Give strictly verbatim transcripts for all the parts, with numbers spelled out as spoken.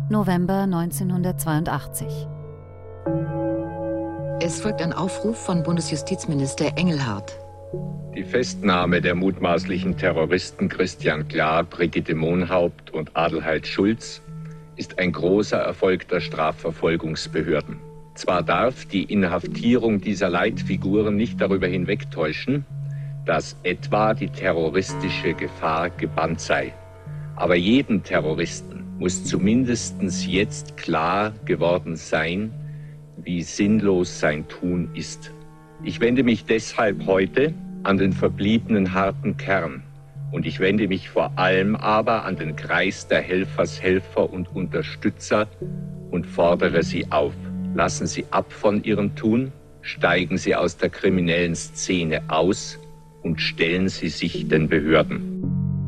November neunzehnhundertzweiundachtzig. Es folgt ein Aufruf von Bundesjustizminister Engelhardt. Die Festnahme der mutmaßlichen Terroristen Christian Klar, Brigitte Mohnhaupt und Adelheid Schulz ist ein großer Erfolg der Strafverfolgungsbehörden. Zwar darf die Inhaftierung dieser Leitfiguren nicht darüber hinwegtäuschen, dass etwa die terroristische Gefahr gebannt sei. Aber jedem Terroristen muss zumindest jetzt klar geworden sein, wie sinnlos sein Tun ist. Ich wende mich deshalb heute an den verbliebenen harten Kern. Und ich wende mich vor allem aber an den Kreis der Helfershelfer und Unterstützer und fordere sie auf. Lassen Sie ab von Ihrem Tun, steigen Sie aus der kriminellen Szene aus und stellen Sie sich den Behörden.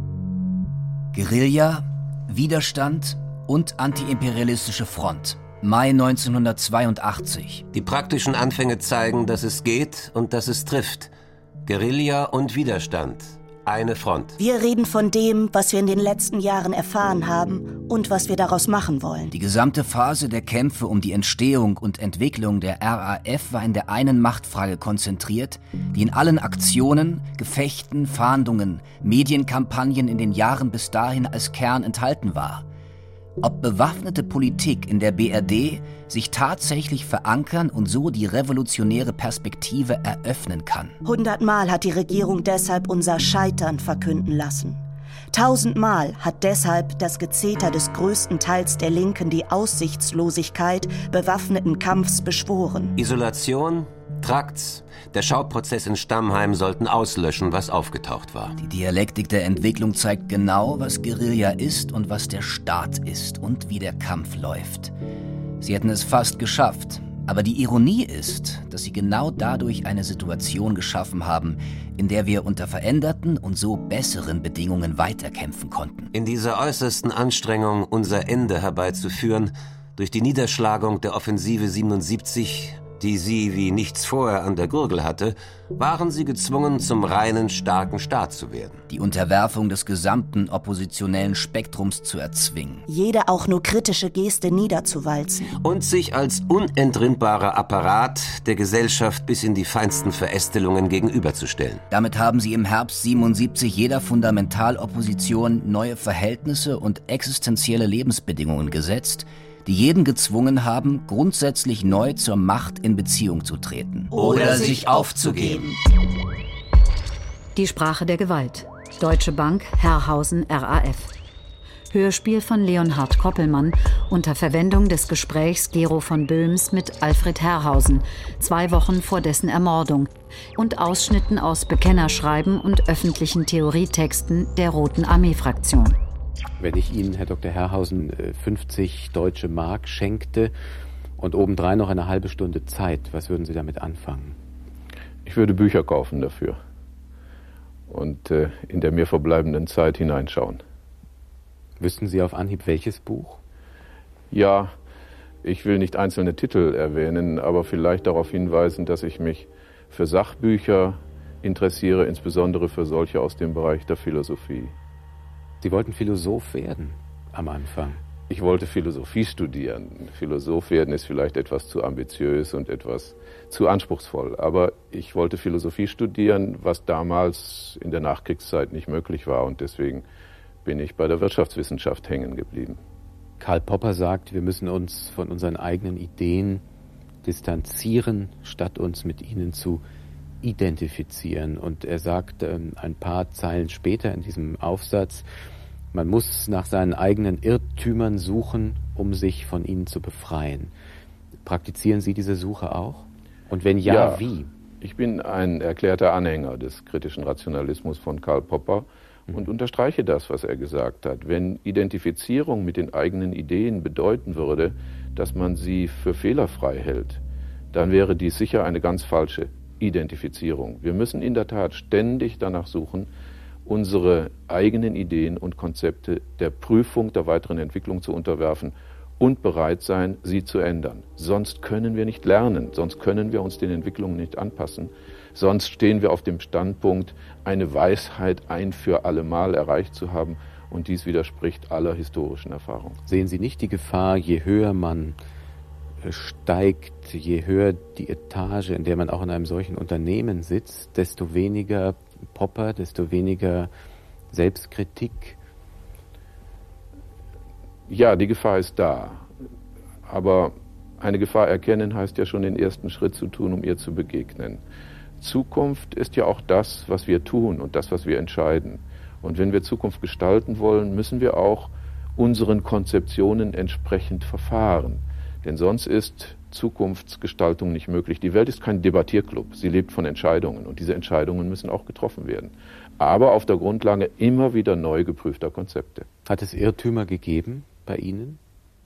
Guerilla, Widerstand und antiimperialistische Front. Mai neunzehnhundertzweiundachtzig. Die praktischen Anfänge zeigen, dass es geht und dass es trifft. Guerilla und Widerstand. Eine Front. Wir reden von dem, was wir in den letzten Jahren erfahren haben und was wir daraus machen wollen. Die gesamte Phase der Kämpfe um die Entstehung und Entwicklung der R A F war in der einen Machtfrage konzentriert, die in allen Aktionen, Gefechten, Fahndungen, Medienkampagnen in den Jahren bis dahin als Kern enthalten war. Ob bewaffnete Politik in der B R D sich tatsächlich verankern und so die revolutionäre Perspektive eröffnen kann. Hundertmal hat die Regierung deshalb unser Scheitern verkünden lassen. Tausendmal hat deshalb das Gezeter des größten Teils der Linken die Aussichtslosigkeit bewaffneten Kampfs beschworen. Isolation, Trakts, der Schauprozess in Stammheim sollten auslöschen, was aufgetaucht war. Die Dialektik der Entwicklung zeigt genau, was Guerilla ist und was der Staat ist und wie der Kampf läuft. Sie hätten es fast geschafft. Aber die Ironie ist, dass sie genau dadurch eine Situation geschaffen haben, in der wir unter veränderten und so besseren Bedingungen weiterkämpfen konnten. In dieser äußersten Anstrengung, unser Ende herbeizuführen, durch die Niederschlagung der Offensive siebenundsiebzig, die sie wie nichts vorher an der Gurgel hatte, waren sie gezwungen, zum reinen, starken Staat zu werden. Die Unterwerfung des gesamten oppositionellen Spektrums zu erzwingen. Jede auch nur kritische Geste niederzuwalzen. Und sich als unentrinnbarer Apparat der Gesellschaft bis in die feinsten Verästelungen gegenüberzustellen. Damit haben sie im Herbst siebenundsiebzig jeder Fundamentalopposition neue Verhältnisse und existenzielle Lebensbedingungen gesetzt, die jeden gezwungen haben, grundsätzlich neu zur Macht in Beziehung zu treten. Oder sich aufzugeben. Die Sprache der Gewalt. Deutsche Bank, Herrhausen, R A F. Hörspiel von Leonhard Koppelmann unter Verwendung des Gesprächs Gero von Böhms mit Alfred Herrhausen, zwei Wochen vor dessen Ermordung, und Ausschnitten aus Bekennerschreiben und öffentlichen Theorietexten der Roten Armee-Fraktion. Wenn ich Ihnen, Herr Doktor Herrhausen, fünfzig deutsche Mark schenkte und obendrein noch eine halbe Stunde Zeit, was würden Sie damit anfangen? Ich würde Bücher kaufen dafür und äh, in der mir verbleibenden Zeit hineinschauen. Wüssten Sie auf Anhieb welches Buch? Ja, ich will nicht einzelne Titel erwähnen, aber vielleicht darauf hinweisen, dass ich mich für Sachbücher interessiere, insbesondere für solche aus dem Bereich der Philosophie. Sie wollten Philosoph werden am Anfang? Ich wollte Philosophie studieren. Philosoph werden ist vielleicht etwas zu ambitiös und etwas zu anspruchsvoll. Aber ich wollte Philosophie studieren, was damals in der Nachkriegszeit nicht möglich war. Und deswegen bin ich bei der Wirtschaftswissenschaft hängen geblieben. Karl Popper sagt, wir müssen uns von unseren eigenen Ideen distanzieren, statt uns mit ihnen zu identifizieren. Und er sagt ähm, ein paar Zeilen später in diesem Aufsatz, man muss nach seinen eigenen Irrtümern suchen, um sich von ihnen zu befreien. Praktizieren Sie diese Suche auch? Und wenn ja, ja wie? Ich bin ein erklärter Anhänger des kritischen Rationalismus von Karl Popper mhm. und unterstreiche das, was er gesagt hat. Wenn Identifizierung mit den eigenen Ideen bedeuten würde, dass man sie für fehlerfrei hält, dann wäre dies sicher eine ganz falsche Identifizierung. Wir müssen in der Tat ständig danach suchen, unsere eigenen Ideen und Konzepte der Prüfung der weiteren Entwicklung zu unterwerfen und bereit sein, sie zu ändern. Sonst können wir nicht lernen, sonst können wir uns den Entwicklungen nicht anpassen, sonst stehen wir auf dem Standpunkt, eine Weisheit ein für alle Mal erreicht zu haben Und dies widerspricht aller historischen Erfahrung. Sehen Sie nicht die Gefahr, je höher man steigt, je höher die Etage, in der man auch in einem solchen Unternehmen sitzt, desto weniger Popper, desto weniger Selbstkritik? Ja, die Gefahr ist da. Aber eine Gefahr erkennen heißt ja schon, den ersten Schritt zu tun, um ihr zu begegnen. Zukunft ist ja auch das, was wir tun und das, was wir entscheiden. Und wenn wir Zukunft gestalten wollen, müssen wir auch unseren Konzeptionen entsprechend verfahren. Denn sonst ist Zukunftsgestaltung nicht möglich. Die Welt ist kein Debattierclub, sie lebt von Entscheidungen und diese Entscheidungen müssen auch getroffen werden. Aber auf der Grundlage immer wieder neu geprüfter Konzepte. Hat es Irrtümer gegeben bei Ihnen?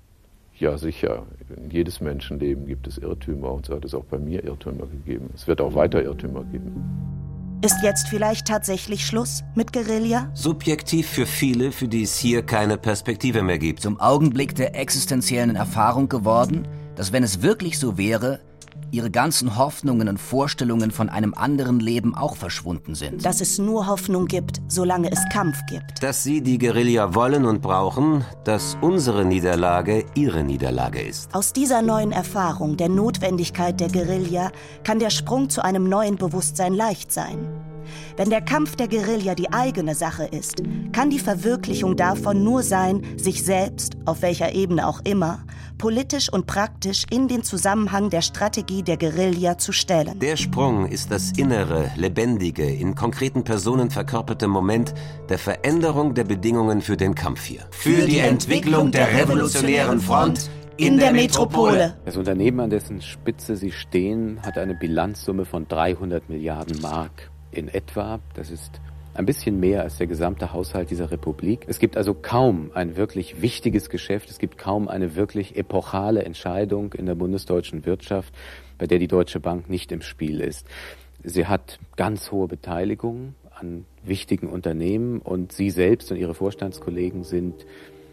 Ja, sicher. In jedes Menschenleben gibt es Irrtümer und so hat es auch bei mir Irrtümer gegeben. Es wird auch weiter Irrtümer geben. Ist jetzt vielleicht tatsächlich Schluss mit Guerilla? Subjektiv für viele, für die es hier keine Perspektive mehr gibt. Zum Augenblick der existenziellen Erfahrung geworden, dass wenn es wirklich so wäre, ihre ganzen Hoffnungen und Vorstellungen von einem anderen Leben auch verschwunden sind. Dass es nur Hoffnung gibt, solange es Kampf gibt. Dass sie die Guerilla wollen und brauchen, dass unsere Niederlage ihre Niederlage ist. Aus dieser neuen Erfahrung der Notwendigkeit der Guerilla kann der Sprung zu einem neuen Bewusstsein leicht sein. Wenn der Kampf der Guerilla die eigene Sache ist, kann die Verwirklichung davon nur sein, sich selbst, auf welcher Ebene auch immer, politisch und praktisch in den Zusammenhang der Strategie der Guerilla zu stellen. Der Sprung ist das innere, lebendige, in konkreten Personen verkörperte Moment der Veränderung der Bedingungen für den Kampf hier. Für die Entwicklung der revolutionären Front in der Metropole. Das Unternehmen, an dessen Spitze Sie stehen, hat eine Bilanzsumme von dreihundert Milliarden Mark in etwa. Das ist ein bisschen mehr als der gesamte Haushalt dieser Republik. Es gibt also kaum ein wirklich wichtiges Geschäft, es gibt kaum eine wirklich epochale Entscheidung in der bundesdeutschen Wirtschaft, bei der die Deutsche Bank nicht im Spiel ist. Sie hat ganz hohe Beteiligungen an wichtigen Unternehmen und Sie selbst und Ihre Vorstandskollegen sind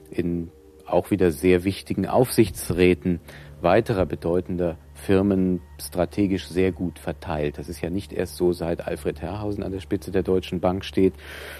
in auch wieder sehr wichtigen Aufsichtsräten weiterer bedeutender Firmen strategisch sehr gut verteilt. Das ist ja nicht erst so, seit Alfred Herrhausen an der Spitze der Deutschen Bank steht.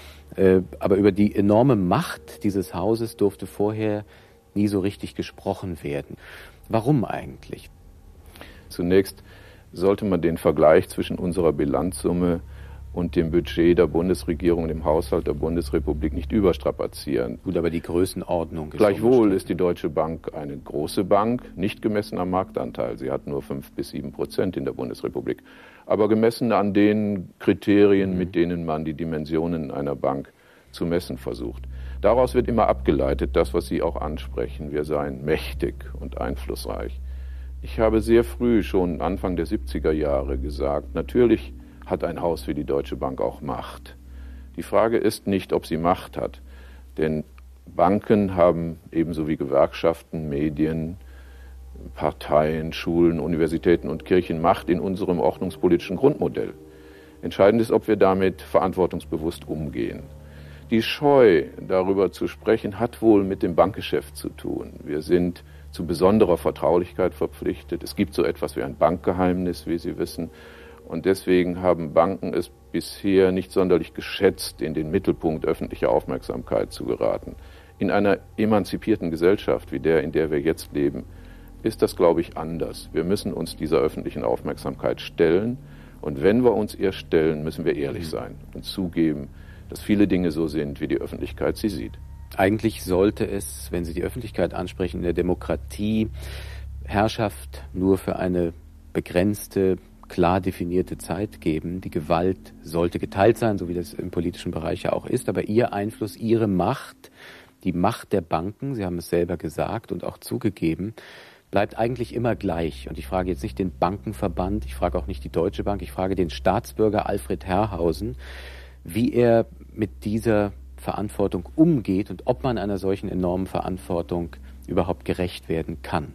Aber über die enorme Macht dieses Hauses durfte vorher nie so richtig gesprochen werden. Warum eigentlich? Zunächst sollte man den Vergleich zwischen unserer Bilanzsumme und dem Budget der Bundesregierung, dem Haushalt der Bundesrepublik nicht überstrapazieren. Gut, aber die Größenordnung ist Gleichwohl ist die Deutsche Bank eine große Bank, nicht gemessen am Marktanteil. Sie hat nur fünf bis sieben Prozent in der Bundesrepublik. Aber gemessen an den Kriterien, mit denen man die Dimensionen einer Bank zu messen versucht. Daraus wird immer abgeleitet, das, was Sie auch ansprechen. Wir seien mächtig und einflussreich. Ich habe sehr früh, schon Anfang der siebziger Jahre, gesagt, natürlich hat ein Haus wie die Deutsche Bank auch Macht. Die Frage ist nicht, ob sie Macht hat, denn Banken haben ebenso wie Gewerkschaften, Medien, Parteien, Schulen, Universitäten und Kirchen Macht in unserem ordnungspolitischen Grundmodell. Entscheidend ist, ob wir damit verantwortungsbewusst umgehen. Die Scheu, darüber zu sprechen, hat wohl mit dem Bankgeschäft zu tun. Wir sind zu besonderer Vertraulichkeit verpflichtet. Es gibt so etwas wie ein Bankgeheimnis, wie Sie wissen. Und deswegen haben Banken es bisher nicht sonderlich geschätzt, in den Mittelpunkt öffentlicher Aufmerksamkeit zu geraten. In einer emanzipierten Gesellschaft wie der, in der wir jetzt leben, ist das, glaube ich, anders. Wir müssen uns dieser öffentlichen Aufmerksamkeit stellen. Und wenn wir uns ihr stellen, müssen wir ehrlich sein und zugeben, dass viele Dinge so sind, wie die Öffentlichkeit sie sieht. Eigentlich sollte es, wenn Sie die Öffentlichkeit ansprechen, in der Demokratie Herrschaft nur für eine begrenzte, klar definierte Zeit geben. Die Gewalt sollte geteilt sein, so wie das im politischen Bereich ja auch ist. Aber Ihr Einfluss, Ihre Macht, die Macht der Banken, Sie haben es selber gesagt und auch zugegeben, bleibt eigentlich immer gleich. Und ich frage jetzt nicht den Bankenverband, ich frage auch nicht die Deutsche Bank, ich frage den Staatsbürger Alfred Herrhausen, wie er mit dieser Verantwortung umgeht und ob man einer solchen enormen Verantwortung überhaupt gerecht werden kann.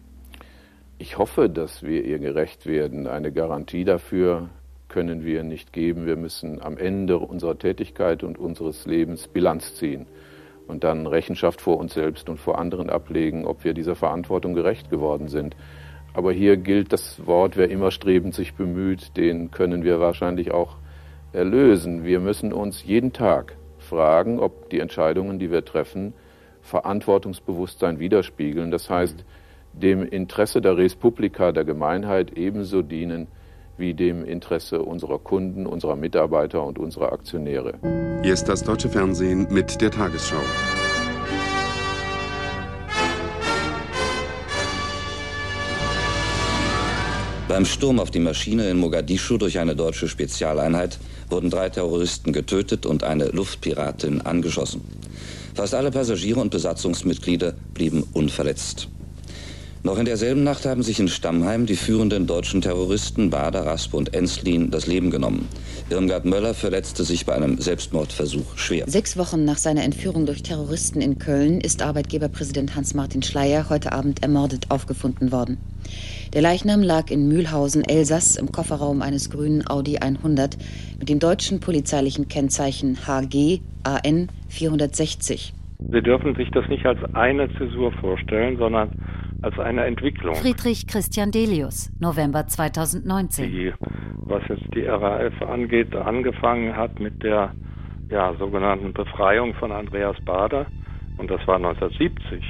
Ich hoffe, dass wir ihr gerecht werden. Eine Garantie dafür können wir nicht geben. Wir müssen am Ende unserer Tätigkeit und unseres Lebens Bilanz ziehen und dann Rechenschaft vor uns selbst und vor anderen ablegen, ob wir dieser Verantwortung gerecht geworden sind. Aber hier gilt das Wort, wer immer strebend sich bemüht, den können wir wahrscheinlich auch erlösen. Wir müssen uns jeden Tag fragen, ob die Entscheidungen, die wir treffen, Verantwortungsbewusstsein widerspiegeln. Das heißt, dem Interesse der Res Publica, der Gemeinheit, ebenso dienen wie dem Interesse unserer Kunden, unserer Mitarbeiter und unserer Aktionäre. Hier ist das Deutsche Fernsehen mit der Tagesschau. Beim Sturm auf die Maschine in Mogadischu durch eine deutsche Spezialeinheit wurden drei Terroristen getötet und eine Luftpiratin angeschossen. Fast alle Passagiere und Besatzungsmitglieder blieben unverletzt. Noch in derselben Nacht haben sich in Stammheim die führenden deutschen Terroristen Bader, Raspe und Enslin das Leben genommen. Irmgard Möller verletzte sich bei einem Selbstmordversuch schwer. Sechs Wochen nach seiner Entführung durch Terroristen in Köln ist Arbeitgeberpräsident Hans-Martin Schleyer heute Abend ermordet aufgefunden worden. Der Leichnam lag in Mühlhausen, Elsass, im Kofferraum eines grünen Audi hundert mit dem deutschen polizeilichen Kennzeichen H G A N vierhundertsechzig. Sie dürfen sich das nicht als eine Zäsur vorstellen, sondern als eine Entwicklung. Friedrich Christian Delius, November zweitausendneunzehn. Die, was jetzt die R A F angeht, angefangen hat mit der ja, sogenannten Befreiung von Andreas Bader. Und das war neunzehnhundertsiebzig,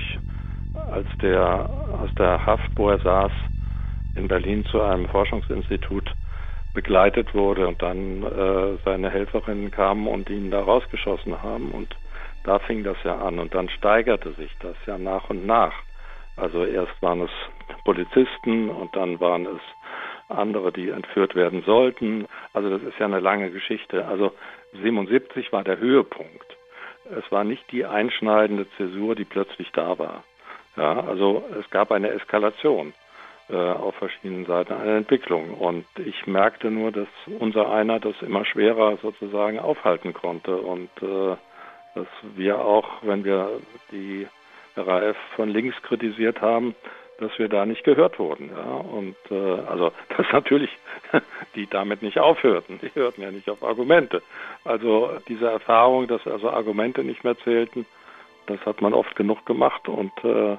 als der aus der Haft, wo er saß, in Berlin zu einem Forschungsinstitut begleitet wurde und dann äh, seine Helferinnen kamen und ihn da rausgeschossen haben. Und da fing das ja an und dann steigerte sich das ja nach und nach. Also erst waren es Polizisten und dann waren es andere, die entführt werden sollten. Also das ist ja eine lange Geschichte. Also siebenundsiebzig war der Höhepunkt. Es war nicht die einschneidende Zäsur, die plötzlich da war. Ja, also es gab eine Eskalation äh, auf verschiedenen Seiten, eine Entwicklung. Und ich merkte nur, dass unser einer das immer schwerer sozusagen aufhalten konnte und äh, dass wir auch, wenn wir die R A F von links kritisiert haben, dass wir da nicht gehört wurden. Ja? Und äh, also dass natürlich die damit nicht aufhörten. Die hörten ja nicht auf Argumente. Also diese Erfahrung, dass also Argumente nicht mehr zählten, das hat man oft genug gemacht. Und äh,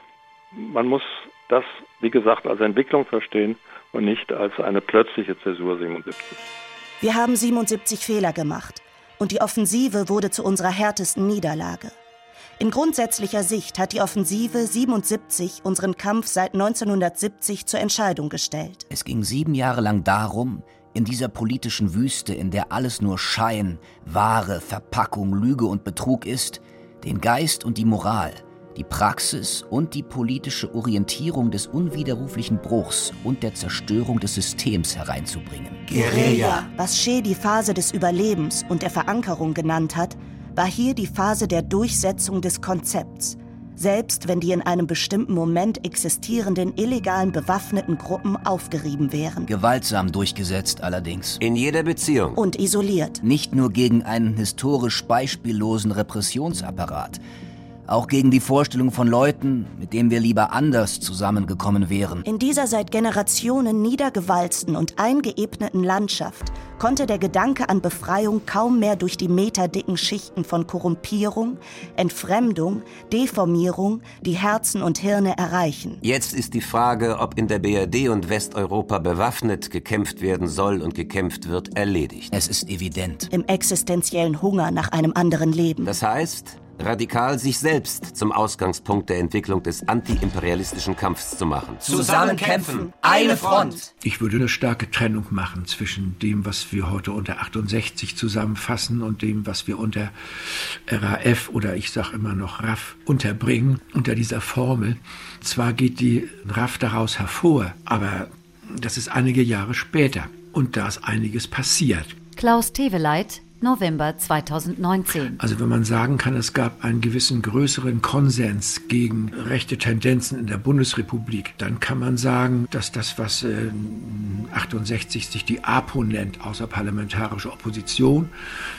man muss das, wie gesagt, als Entwicklung verstehen und nicht als eine plötzliche Zäsur siebenundsiebzig. Wir haben siebenundsiebzig Fehler gemacht. Und die Offensive wurde zu unserer härtesten Niederlage. In grundsätzlicher Sicht hat die Offensive siebenundsiebzig unseren Kampf seit neunzehnhundertsiebzig zur Entscheidung gestellt. Es ging sieben Jahre lang darum, in dieser politischen Wüste, in der alles nur Schein, Ware, Verpackung, Lüge und Betrug ist, den Geist und die Moral, die Praxis und die politische Orientierung des unwiderruflichen Bruchs und der Zerstörung des Systems hereinzubringen. Guerilla. Was Shea die Phase des Überlebens und der Verankerung genannt hat, war hier die Phase der Durchsetzung des Konzepts. Selbst wenn die in einem bestimmten Moment existierenden illegalen bewaffneten Gruppen aufgerieben wären. Gewaltsam durchgesetzt allerdings. In jeder Beziehung. Und isoliert. Nicht nur gegen einen historisch beispiellosen Repressionsapparat, auch gegen die Vorstellung von Leuten, mit denen wir lieber anders zusammengekommen wären. In dieser seit Generationen niedergewalzten und eingeebneten Landschaft konnte der Gedanke an Befreiung kaum mehr durch die meterdicken Schichten von Korrumpierung, Entfremdung, Deformierung die Herzen und Hirne erreichen. Jetzt ist die Frage, ob in der B R D und Westeuropa bewaffnet gekämpft werden soll und gekämpft wird, erledigt. Es ist evident. Im existenziellen Hunger nach einem anderen Leben. Das heißt, radikal sich selbst zum Ausgangspunkt der Entwicklung des antiimperialistischen Kampfs zu machen. Zusammen kämpfen, eine Front! Ich würde eine starke Trennung machen zwischen dem, was wir heute unter achtundsechzig zusammenfassen und dem, was wir unter R A F oder ich sage immer noch R A F unterbringen, unter dieser Formel. Zwar geht die R A F daraus hervor, aber das ist einige Jahre später und da ist einiges passiert. Klaus Teweleit, November zweitausendneunzehn. Also wenn man sagen kann, es gab einen gewissen größeren Konsens gegen rechte Tendenzen in der Bundesrepublik, dann kann man sagen, dass das, was äh, achtundsechzig sich die APO nennt, außerparlamentarische Opposition,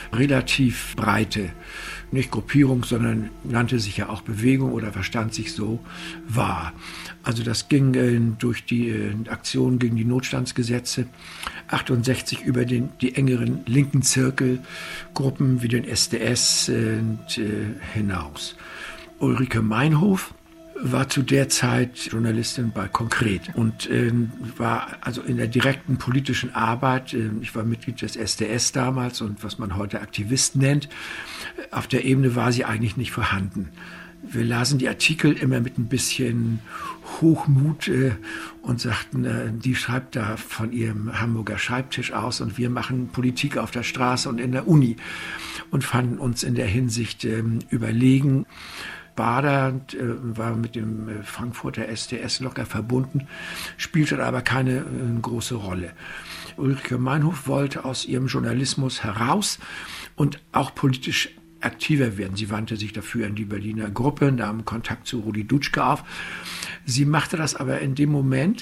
relativ breite, nicht Gruppierung, sondern nannte sich ja auch Bewegung oder verstand sich so, war. Also das ging äh, durch die äh, Aktion gegen die Notstandsgesetze achtundsechzig über den, die engeren linken Zirkelgruppen wie den S D S äh, hinaus. Ulrike Meinhof war zu der Zeit Journalistin bei Konkret und äh, war also in der direkten politischen Arbeit, äh, ich war Mitglied des S D S damals und was man heute Aktivist nennt, auf der Ebene war sie eigentlich nicht vorhanden. Wir lasen die Artikel immer mit ein bisschen Hochmut äh, und sagten, äh, die schreibt da von ihrem Hamburger Schreibtisch aus und wir machen Politik auf der Straße und in der Uni und fanden uns in der Hinsicht äh, überlegen. Bader äh, war mit dem äh, Frankfurter S D S locker verbunden, spielte aber keine äh, große Rolle. Ulrike Meinhof wollte aus ihrem Journalismus heraus und auch politisch aktiver werden. Sie wandte sich dafür an die Berliner Gruppe, nahm Kontakt zu Rudi Dutschke auf. Sie machte das aber in dem Moment,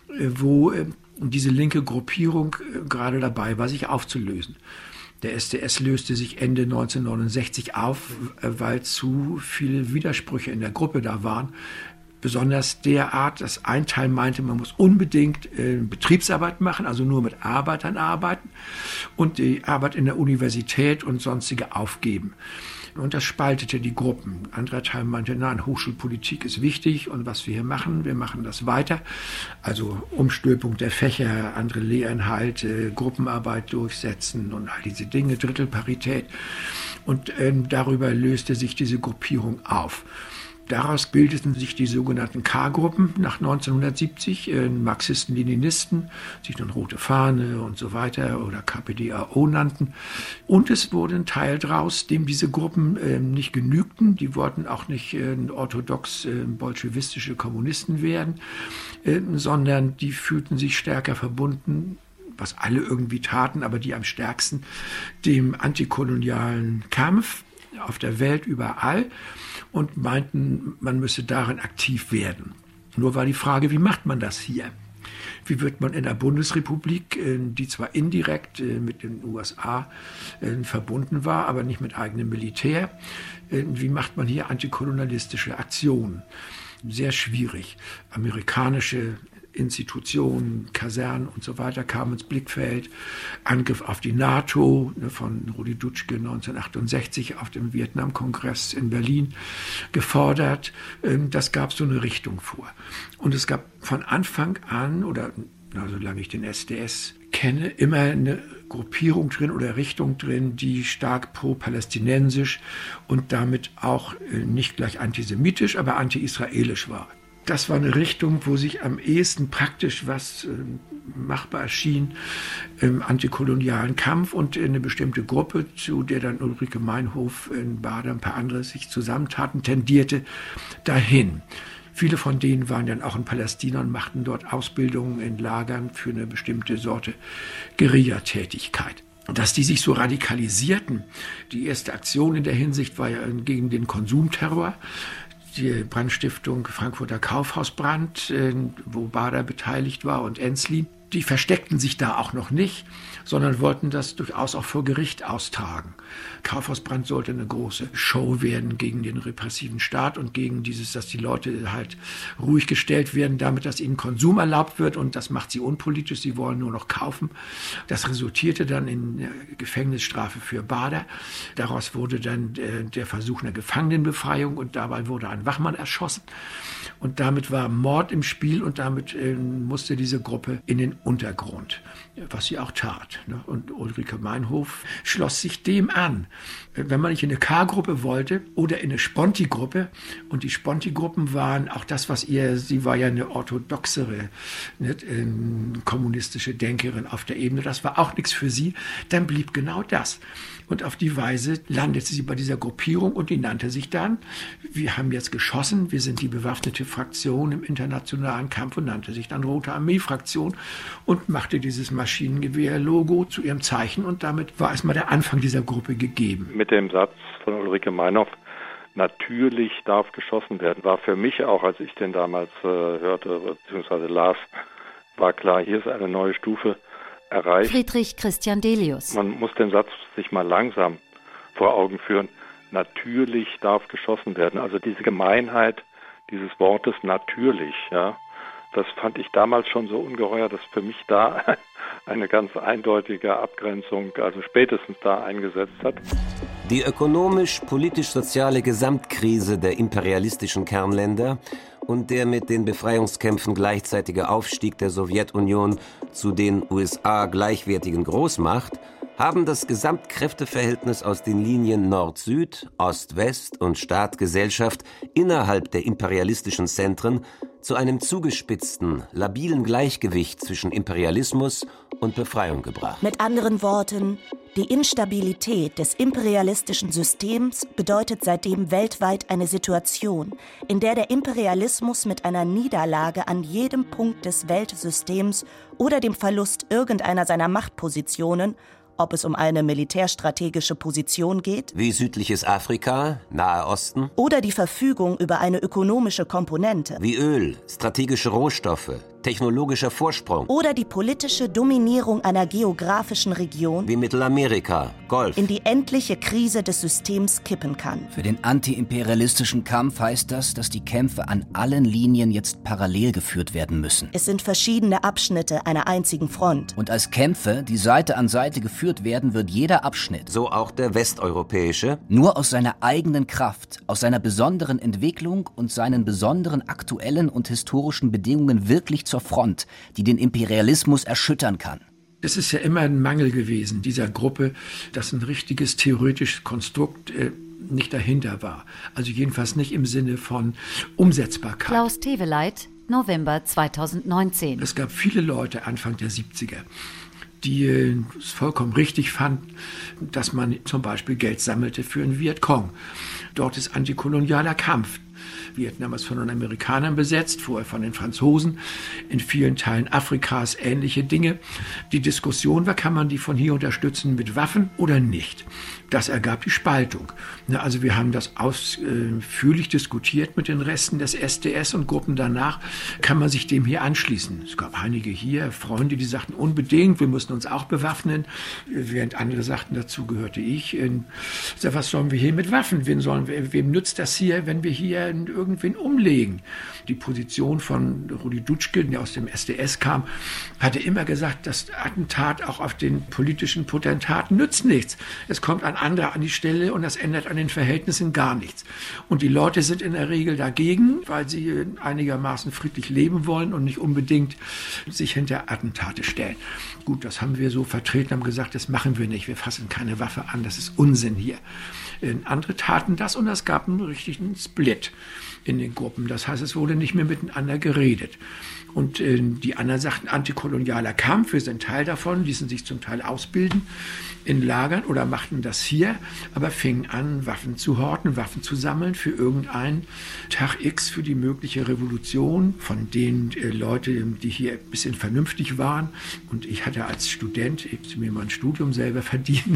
wo diese linke Gruppierung gerade dabei war, sich aufzulösen. Der S D S löste sich Ende neunzehnhundertneunundsechzig auf, weil zu viele Widersprüche in der Gruppe da waren. Besonders derart, dass ein Teil meinte, man muss unbedingt äh, Betriebsarbeit machen, also nur mit Arbeitern arbeiten und die Arbeit in der Universität und sonstige aufgeben. Und das spaltete die Gruppen. Ein anderer Teil meinte, nein, Hochschulpolitik ist wichtig und was wir hier machen, wir machen das weiter. Also Umstülpung der Fächer, andere Lehrinhalte, Gruppenarbeit durchsetzen und all diese Dinge, Drittelparität. Und ähm, darüber löste sich diese Gruppierung auf. Daraus bildeten sich die sogenannten K-Gruppen nach neunzehnhundertsiebzig, äh, Marxisten, Leninisten, sich dann Rote Fahne und so weiter oder K P D A O nannten. Und es wurde ein Teil draus, dem diese Gruppen äh, nicht genügten. Die wollten auch nicht äh, orthodox äh, bolschewistische Kommunisten werden, äh, sondern die fühlten sich stärker verbunden, was alle irgendwie taten, aber die am stärksten, dem antikolonialen Kampf auf der Welt überall. Und meinten, man müsse darin aktiv werden. Nur war die Frage, wie macht man das hier? Wie wird man in der Bundesrepublik, die zwar indirekt mit den U S A verbunden war, aber nicht mit eigenem Militär, wie macht man hier antikolonialistische Aktionen? Sehr schwierig. Amerikanische Institutionen, Kasernen und so weiter kamen ins Blickfeld. Angriff auf die NATO von Rudi Dutschke neunzehnhundertachtundsechzig auf dem Vietnamkongress in Berlin gefordert. Das gab so eine Richtung vor. Und es gab von Anfang an, oder na, solange ich den S D S kenne, immer eine Gruppierung drin oder Richtung drin, die stark pro-palästinensisch und damit auch nicht gleich antisemitisch, aber anti-israelisch war. Das war eine Richtung, wo sich am ehesten praktisch was äh, machbar erschien im antikolonialen Kampf und eine bestimmte Gruppe, zu der dann Ulrike Meinhof, in Bader, ein paar andere sich zusammentaten, tendierte dahin. Viele von denen waren dann auch in Palästina und machten dort Ausbildungen in Lagern für eine bestimmte Sorte Guerillatätigkeit. Dass die sich so radikalisierten, die erste Aktion in der Hinsicht war ja gegen den Konsumterror, die Brandstiftung Frankfurter Kaufhausbrand, wo Bader beteiligt war und Ensslin, die versteckten sich da auch noch nicht, sondern wollten das durchaus auch vor Gericht austragen. Kaufhausbrand sollte eine große Show werden gegen den repressiven Staat und gegen dieses, dass die Leute halt ruhig gestellt werden, damit, dass ihnen Konsum erlaubt wird und das macht sie unpolitisch, sie wollen nur noch kaufen. Das resultierte dann in Gefängnisstrafe für Bader. Daraus wurde dann der Versuch einer Gefangenenbefreiung und dabei wurde ein Wachmann erschossen. Und damit war Mord im Spiel und damit äh, musste diese Gruppe in den Untergrund, was sie auch tat. Ne? Und Ulrike Meinhof schloss sich dem an. Wenn man nicht in eine K-Gruppe wollte oder in eine Sponti-Gruppe, und die Sponti-Gruppen waren auch das, was ihr, sie war ja eine orthodoxere, ne, kommunistische Denkerin auf der Ebene, das war auch nichts für sie, dann blieb genau das. Und auf die Weise landete sie bei dieser Gruppierung und die nannte sich dann, wir haben jetzt geschossen, wir sind die bewaffnete Fraktion im internationalen Kampf und nannte sich dann Rote Armee-Fraktion und machte dieses Maschinengewehr-Logo zu ihrem Zeichen und damit war erstmal der Anfang dieser Gruppe gegeben. Mit dem Satz von Ulrike Meinhof, natürlich darf geschossen werden, war für mich auch, als ich den damals äh, hörte bzw. las, war klar, hier ist eine neue Stufe erreicht. Friedrich Christian Delius. Man muss den Satz sich mal langsam vor Augen führen. Natürlich darf geschossen werden. Also diese Gemeinheit dieses Wortes natürlich, ja, das fand ich damals schon so ungeheuer, dass für mich da eine ganz eindeutige Abgrenzung, also spätestens da eingesetzt hat. Die ökonomisch-politisch-soziale Gesamtkrise der imperialistischen Kernländer und der mit den Befreiungskämpfen gleichzeitige Aufstieg der Sowjetunion zu den U S A gleichwertigen Großmacht haben das Gesamtkräfteverhältnis aus den Linien Nord-Süd, Ost-West und Staat-Gesellschaft innerhalb der imperialistischen Zentren zu einem zugespitzten, labilen Gleichgewicht zwischen Imperialismus und Befreiung gebracht. Mit anderen Worten, die Instabilität des imperialistischen Systems bedeutet seitdem weltweit eine Situation, in der der Imperialismus mit einer Niederlage an jedem Punkt des Weltsystems oder dem Verlust irgendeiner seiner Machtpositionen, ob es um eine militärstrategische Position geht, wie südliches Afrika, Nahe Osten, oder die Verfügung über eine ökonomische Komponente, wie Öl, strategische Rohstoffe, technologischer Vorsprung, oder die politische Dominierung einer geografischen Region, wie Mittelamerika, Golf, in die endliche Krise des Systems kippen kann. Für den antiimperialistischen Kampf heißt das, dass die Kämpfe an allen Linien jetzt parallel geführt werden müssen. Es sind verschiedene Abschnitte einer einzigen Front. Und als Kämpfe, die Seite an Seite geführt werden, wird jeder Abschnitt, so auch der westeuropäische, nur aus seiner eigenen Kraft, aus seiner besonderen Entwicklung und seinen besonderen aktuellen und historischen Bedingungen wirklich zur Front, die den Imperialismus erschüttern kann. Es ist ja immer ein Mangel gewesen dieser Gruppe, dass ein richtiges theoretisches Konstrukt äh, nicht dahinter war. Also jedenfalls nicht im Sinne von Umsetzbarkeit. Klaus Teweleit, November zweitausendneunzehn. Es gab viele Leute Anfang der siebziger, die äh, es vollkommen richtig fanden, dass man zum Beispiel Geld sammelte für den Vietcong. Dort ist antikolonialer Kampf. Vietnam ist von den Amerikanern besetzt, vorher von den Franzosen, in vielen Teilen Afrikas ähnliche Dinge. Die Diskussion war, kann man die von hier unterstützen mit Waffen oder nicht? Das ergab die Spaltung. Also wir haben das ausführlich diskutiert mit den Resten des S D S und Gruppen danach. Kann man sich dem hier anschließen? Es gab einige hier, Freunde, die sagten unbedingt, wir müssen uns auch bewaffnen, während andere sagten, dazu gehörte ich. Was sollen wir hier mit Waffen? Wem, sollen wir, wem nützt das hier, wenn wir hier irgendwen umlegen? Die Position von Rudi Dutschke, der aus dem S D S kam, hatte immer gesagt, das Attentat auch auf den politischen Potentaten nützt nichts. Es kommt ein anderer an die Stelle und das ändert an den Verhältnissen gar nichts. Und die Leute sind in der Regel dagegen, weil sie einigermaßen friedlich leben wollen und nicht unbedingt sich hinter Attentate stellen. Gut, das haben wir so vertreten, haben gesagt, das machen wir nicht, wir fassen keine Waffe an, das ist Unsinn hier. Andere taten das und es gab einen richtigen Split in den Gruppen. Das heißt, es wurde nicht mehr miteinander geredet. Und äh, die anderen sagten, antikolonialer Kampf, wir sind Teil davon, ließen sich zum Teil ausbilden in Lagern oder machten das hier, aber fingen an, Waffen zu horten, Waffen zu sammeln für irgendeinen Tag X, für die mögliche Revolution, von denen äh, Leute, die hier ein bisschen vernünftig waren. Und ich hatte als Student, ich habe mir mein Studium selber verdient,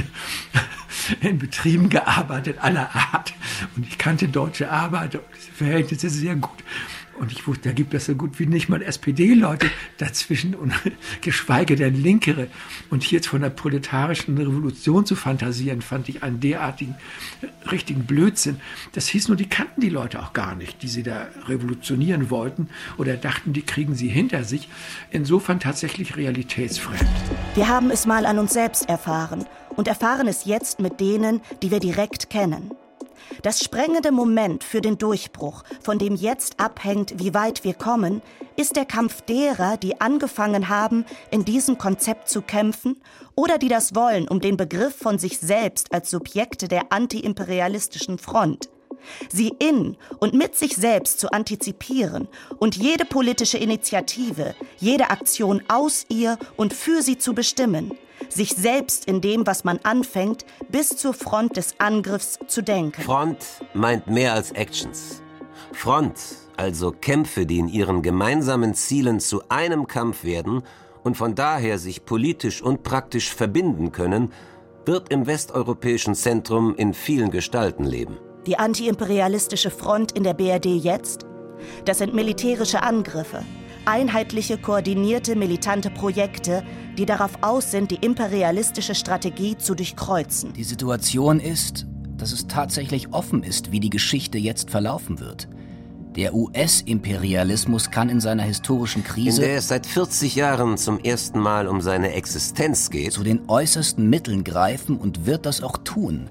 in Betrieben gearbeitet, aller Art. Und ich kannte deutsche Arbeiter und diese Verhältnisse sehr gut. Und ich wusste, da gibt es so gut wie nicht mal S P D-Leute dazwischen und geschweige denn Linkere. Und hier jetzt von der proletarischen Revolution zu fantasieren, fand ich einen derartigen, richtigen Blödsinn. Das hieß nur, die kannten die Leute auch gar nicht, die sie da revolutionieren wollten oder dachten, die kriegen sie hinter sich. Insofern tatsächlich realitätsfremd. Wir haben es mal an uns selbst erfahren und erfahren es jetzt mit denen, die wir direkt kennen. Das sprengende Moment für den Durchbruch, von dem jetzt abhängt, wie weit wir kommen, ist der Kampf derer, die angefangen haben, in diesem Konzept zu kämpfen oder die das wollen, um den Begriff von sich selbst als Subjekte der antiimperialistischen Front. Sie in und mit sich selbst zu antizipieren und jede politische Initiative, jede Aktion aus ihr und für sie zu bestimmen, sich selbst in dem, was man anfängt, bis zur Front des Angriffs zu denken. Front meint mehr als Actions. Front, also Kämpfe, die in ihren gemeinsamen Zielen zu einem Kampf werden und von daher sich politisch und praktisch verbinden können, wird im westeuropäischen Zentrum in vielen Gestalten leben. Die antiimperialistische Front in der B R D jetzt? Das sind militärische Angriffe, einheitliche, koordinierte, militante Projekte, die darauf aus sind, die imperialistische Strategie zu durchkreuzen. Die Situation ist, dass es tatsächlich offen ist, wie die Geschichte jetzt verlaufen wird. Der U S-Imperialismus kann in seiner historischen Krise, in der es seit vierzig Jahren zum ersten Mal um seine Existenz geht, zu den äußersten Mitteln greifen und wird das auch tun.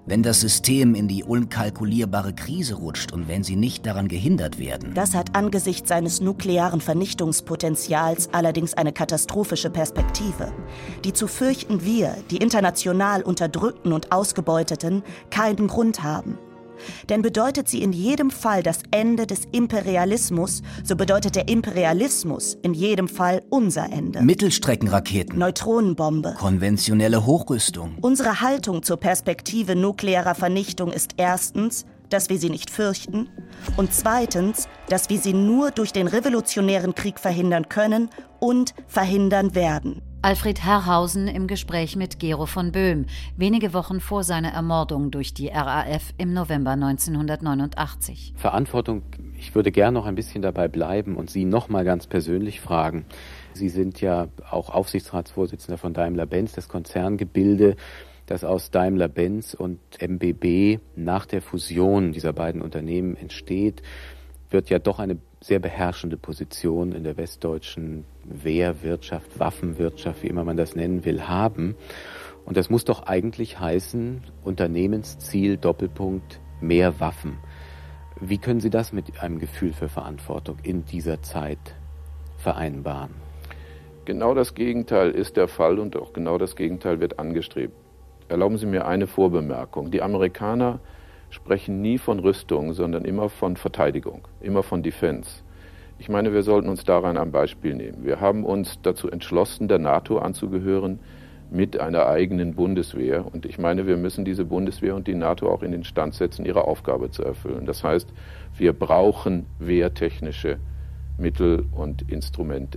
Wenn das System in die unkalkulierbare Krise rutscht und wenn sie nicht daran gehindert werden. Das hat angesichts seines nuklearen Vernichtungspotenzials allerdings eine katastrophische Perspektive, die zu fürchten wir, die international Unterdrückten und Ausgebeuteten, keinen Grund haben. Denn bedeutet sie in jedem Fall das Ende des Imperialismus, so bedeutet der Imperialismus in jedem Fall unser Ende. Mittelstreckenraketen, Neutronenbombe, konventionelle Hochrüstung. Unsere Haltung zur Perspektive nuklearer Vernichtung ist erstens, dass wir sie nicht fürchten und zweitens, dass wir sie nur durch den revolutionären Krieg verhindern können und verhindern werden. Alfred Herrhausen im Gespräch mit Gero von Böhm, wenige Wochen vor seiner Ermordung durch die R A F im November neunzehnhundertneunundachtzig. Verantwortung, ich würde gerne noch ein bisschen dabei bleiben und Sie noch mal ganz persönlich fragen. Sie sind ja auch Aufsichtsratsvorsitzender von Daimler-Benz, das Konzerngebilde, das aus Daimler-Benz und M B B nach der Fusion dieser beiden Unternehmen entsteht, wird ja doch eine sehr beherrschende Position in der westdeutschen Wehrwirtschaft, Waffenwirtschaft, wie immer man das nennen will, haben. Und das muss doch eigentlich heißen, Unternehmensziel, Doppelpunkt, mehr Waffen. Wie können Sie das mit einem Gefühl für Verantwortung in dieser Zeit vereinbaren? Genau das Gegenteil ist der Fall und auch genau das Gegenteil wird angestrebt. Erlauben Sie mir eine Vorbemerkung. Die Amerikaner sprechen nie von Rüstung, sondern immer von Verteidigung, immer von Defense. Ich meine, wir sollten uns daran ein Beispiel nehmen. Wir haben uns dazu entschlossen, der NATO anzugehören mit einer eigenen Bundeswehr. Und ich meine, wir müssen diese Bundeswehr und die NATO auch in den Stand setzen, ihre Aufgabe zu erfüllen. Das heißt, wir brauchen wehrtechnische Mittel und Instrumente.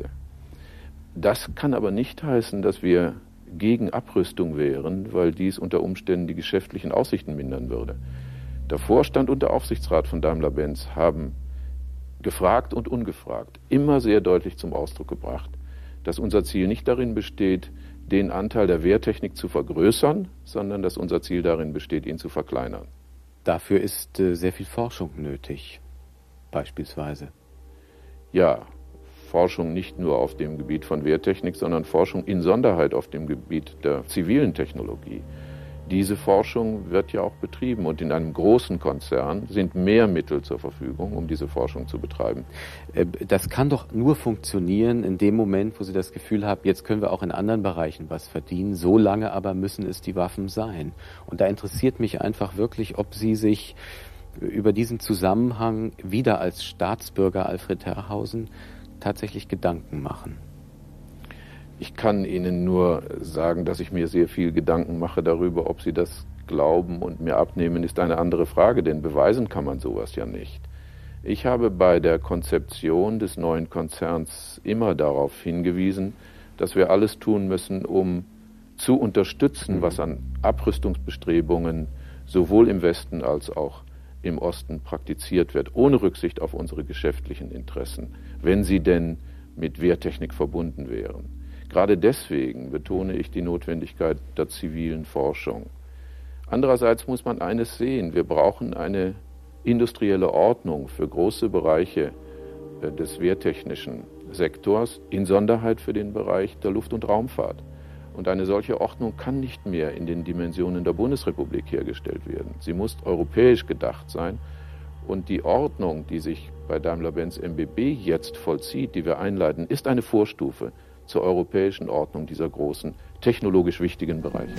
Das kann aber nicht heißen, dass wir gegen Abrüstung wären, weil dies unter Umständen die geschäftlichen Aussichten mindern würde. Der Vorstand und der Aufsichtsrat von Daimler-Benz haben gefragt und ungefragt immer sehr deutlich zum Ausdruck gebracht, dass unser Ziel nicht darin besteht, den Anteil der Wehrtechnik zu vergrößern, sondern dass unser Ziel darin besteht, ihn zu verkleinern. Dafür ist äh, sehr viel Forschung nötig, beispielsweise. Ja, Forschung nicht nur auf dem Gebiet von Wehrtechnik, sondern Forschung in Sonderheit auf dem Gebiet der zivilen Technologie. Diese Forschung wird ja auch betrieben und in einem großen Konzern sind mehr Mittel zur Verfügung, um diese Forschung zu betreiben. Das kann doch nur funktionieren in dem Moment, wo Sie das Gefühl haben, jetzt können wir auch in anderen Bereichen was verdienen, so lange aber müssen es die Waffen sein. Und da interessiert mich einfach wirklich, ob Sie sich über diesen Zusammenhang wieder als Staatsbürger Alfred Herrhausen tatsächlich Gedanken machen. Ich kann Ihnen nur sagen, dass ich mir sehr viel Gedanken mache darüber, ob Sie das glauben und mir abnehmen, ist eine andere Frage, denn beweisen kann man sowas ja nicht. Ich habe bei der Konzeption des neuen Konzerns immer darauf hingewiesen, dass wir alles tun müssen, um zu unterstützen, was an Abrüstungsbestrebungen sowohl im Westen als auch im Osten praktiziert wird, ohne Rücksicht auf unsere geschäftlichen Interessen, wenn sie denn mit Wehrtechnik verbunden wären. Gerade deswegen betone ich die Notwendigkeit der zivilen Forschung. Andererseits muss man eines sehen, wir brauchen eine industrielle Ordnung für große Bereiche des wehrtechnischen Sektors, in Sonderheit für den Bereich der Luft- und Raumfahrt. Und eine solche Ordnung kann nicht mehr in den Dimensionen der Bundesrepublik hergestellt werden. Sie muss europäisch gedacht sein. Und die Ordnung, die sich bei Daimler-Benz M B B jetzt vollzieht, die wir einleiten, ist eine Vorstufe zur europäischen Ordnung dieser großen, technologisch wichtigen Bereiche.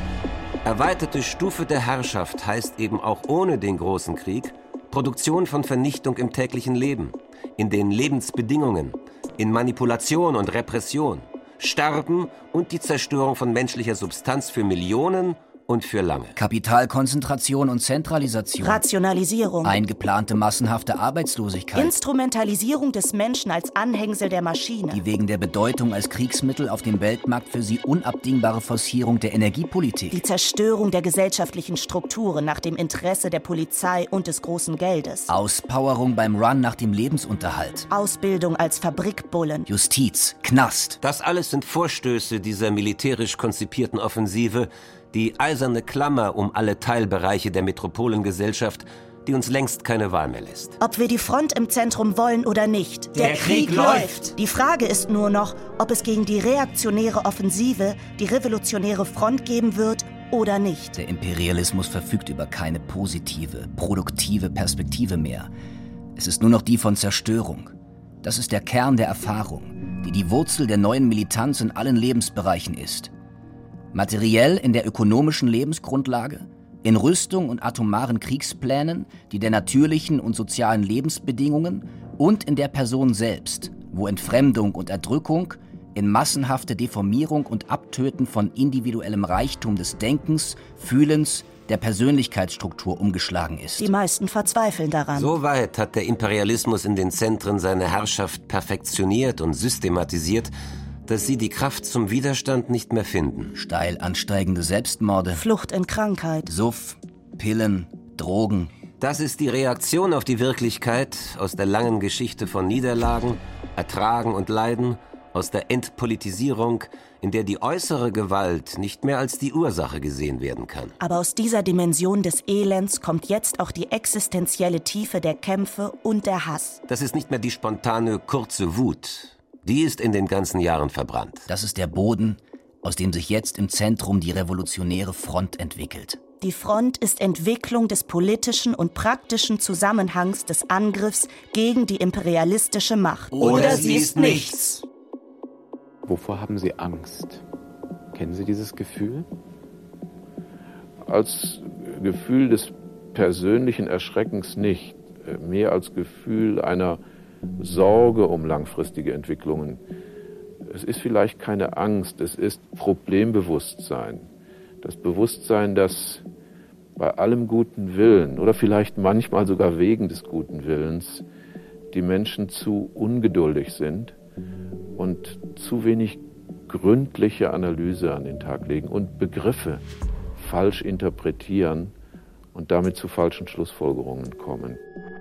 Erweiterte Stufe der Herrschaft heißt eben auch ohne den großen Krieg Produktion von Vernichtung im täglichen Leben, in den Lebensbedingungen, in Manipulation und Repression, Sterben und die Zerstörung von menschlicher Substanz für Millionen und für lange. Kapitalkonzentration und Zentralisation. Rationalisierung. Eingeplante massenhafte Arbeitslosigkeit. Instrumentalisierung des Menschen als Anhängsel der Maschine. Die wegen der Bedeutung als Kriegsmittel auf dem Weltmarkt für sie unabdingbare Forcierung der Energiepolitik. Die Zerstörung der gesellschaftlichen Strukturen nach dem Interesse der Polizei und des großen Geldes. Auspowerung beim Run nach dem Lebensunterhalt. Ausbildung als Fabrikbullen. Justiz, Knast. Das alles sind Vorstöße dieser militärisch konzipierten Offensive, die eiserne Klammer um alle Teilbereiche der Metropolengesellschaft, die uns längst keine Wahl mehr lässt. Ob wir die Front im Zentrum wollen oder nicht, der, der Krieg, Krieg läuft. Die Frage ist nur noch, ob es gegen die reaktionäre Offensive die revolutionäre Front geben wird oder nicht. Der Imperialismus verfügt über keine positive, produktive Perspektive mehr. Es ist nur noch die von Zerstörung. Das ist der Kern der Erfahrung, die die Wurzel der neuen Militanz in allen Lebensbereichen ist. Materiell in der ökonomischen Lebensgrundlage, in Rüstung und atomaren Kriegsplänen, die der natürlichen und sozialen Lebensbedingungen und in der Person selbst, wo Entfremdung und Erdrückung in massenhafte Deformierung und Abtöten von individuellem Reichtum des Denkens, Fühlens, der Persönlichkeitsstruktur umgeschlagen ist. Die meisten verzweifeln daran. Soweit hat der Imperialismus in den Zentren seine Herrschaft perfektioniert und systematisiert, dass sie die Kraft zum Widerstand nicht mehr finden. Steil ansteigende Selbstmorde, Flucht in Krankheit, Suff, Pillen, Drogen. Das ist die Reaktion auf die Wirklichkeit aus der langen Geschichte von Niederlagen, Ertragen und Leiden, aus der Entpolitisierung, in der die äußere Gewalt nicht mehr als die Ursache gesehen werden kann. Aber aus dieser Dimension des Elends kommt jetzt auch die existenzielle Tiefe der Kämpfe und der Hass. Das ist nicht mehr die spontane, kurze Wut. Die ist in den ganzen Jahren verbrannt. Das ist der Boden, aus dem sich jetzt im Zentrum die revolutionäre Front entwickelt. Die Front ist Entwicklung des politischen und praktischen Zusammenhangs des Angriffs gegen die imperialistische Macht. Oder sie ist nichts. Wovor haben Sie Angst? Kennen Sie dieses Gefühl? Als Gefühl des persönlichen Erschreckens nicht, mehr als Gefühl einer Sorge um langfristige Entwicklungen. Es ist vielleicht keine Angst, es ist Problembewusstsein. Das Bewusstsein, dass bei allem guten Willen oder vielleicht manchmal sogar wegen des guten Willens die Menschen zu ungeduldig sind und zu wenig gründliche Analyse an den Tag legen und Begriffe falsch interpretieren und damit zu falschen Schlussfolgerungen kommen.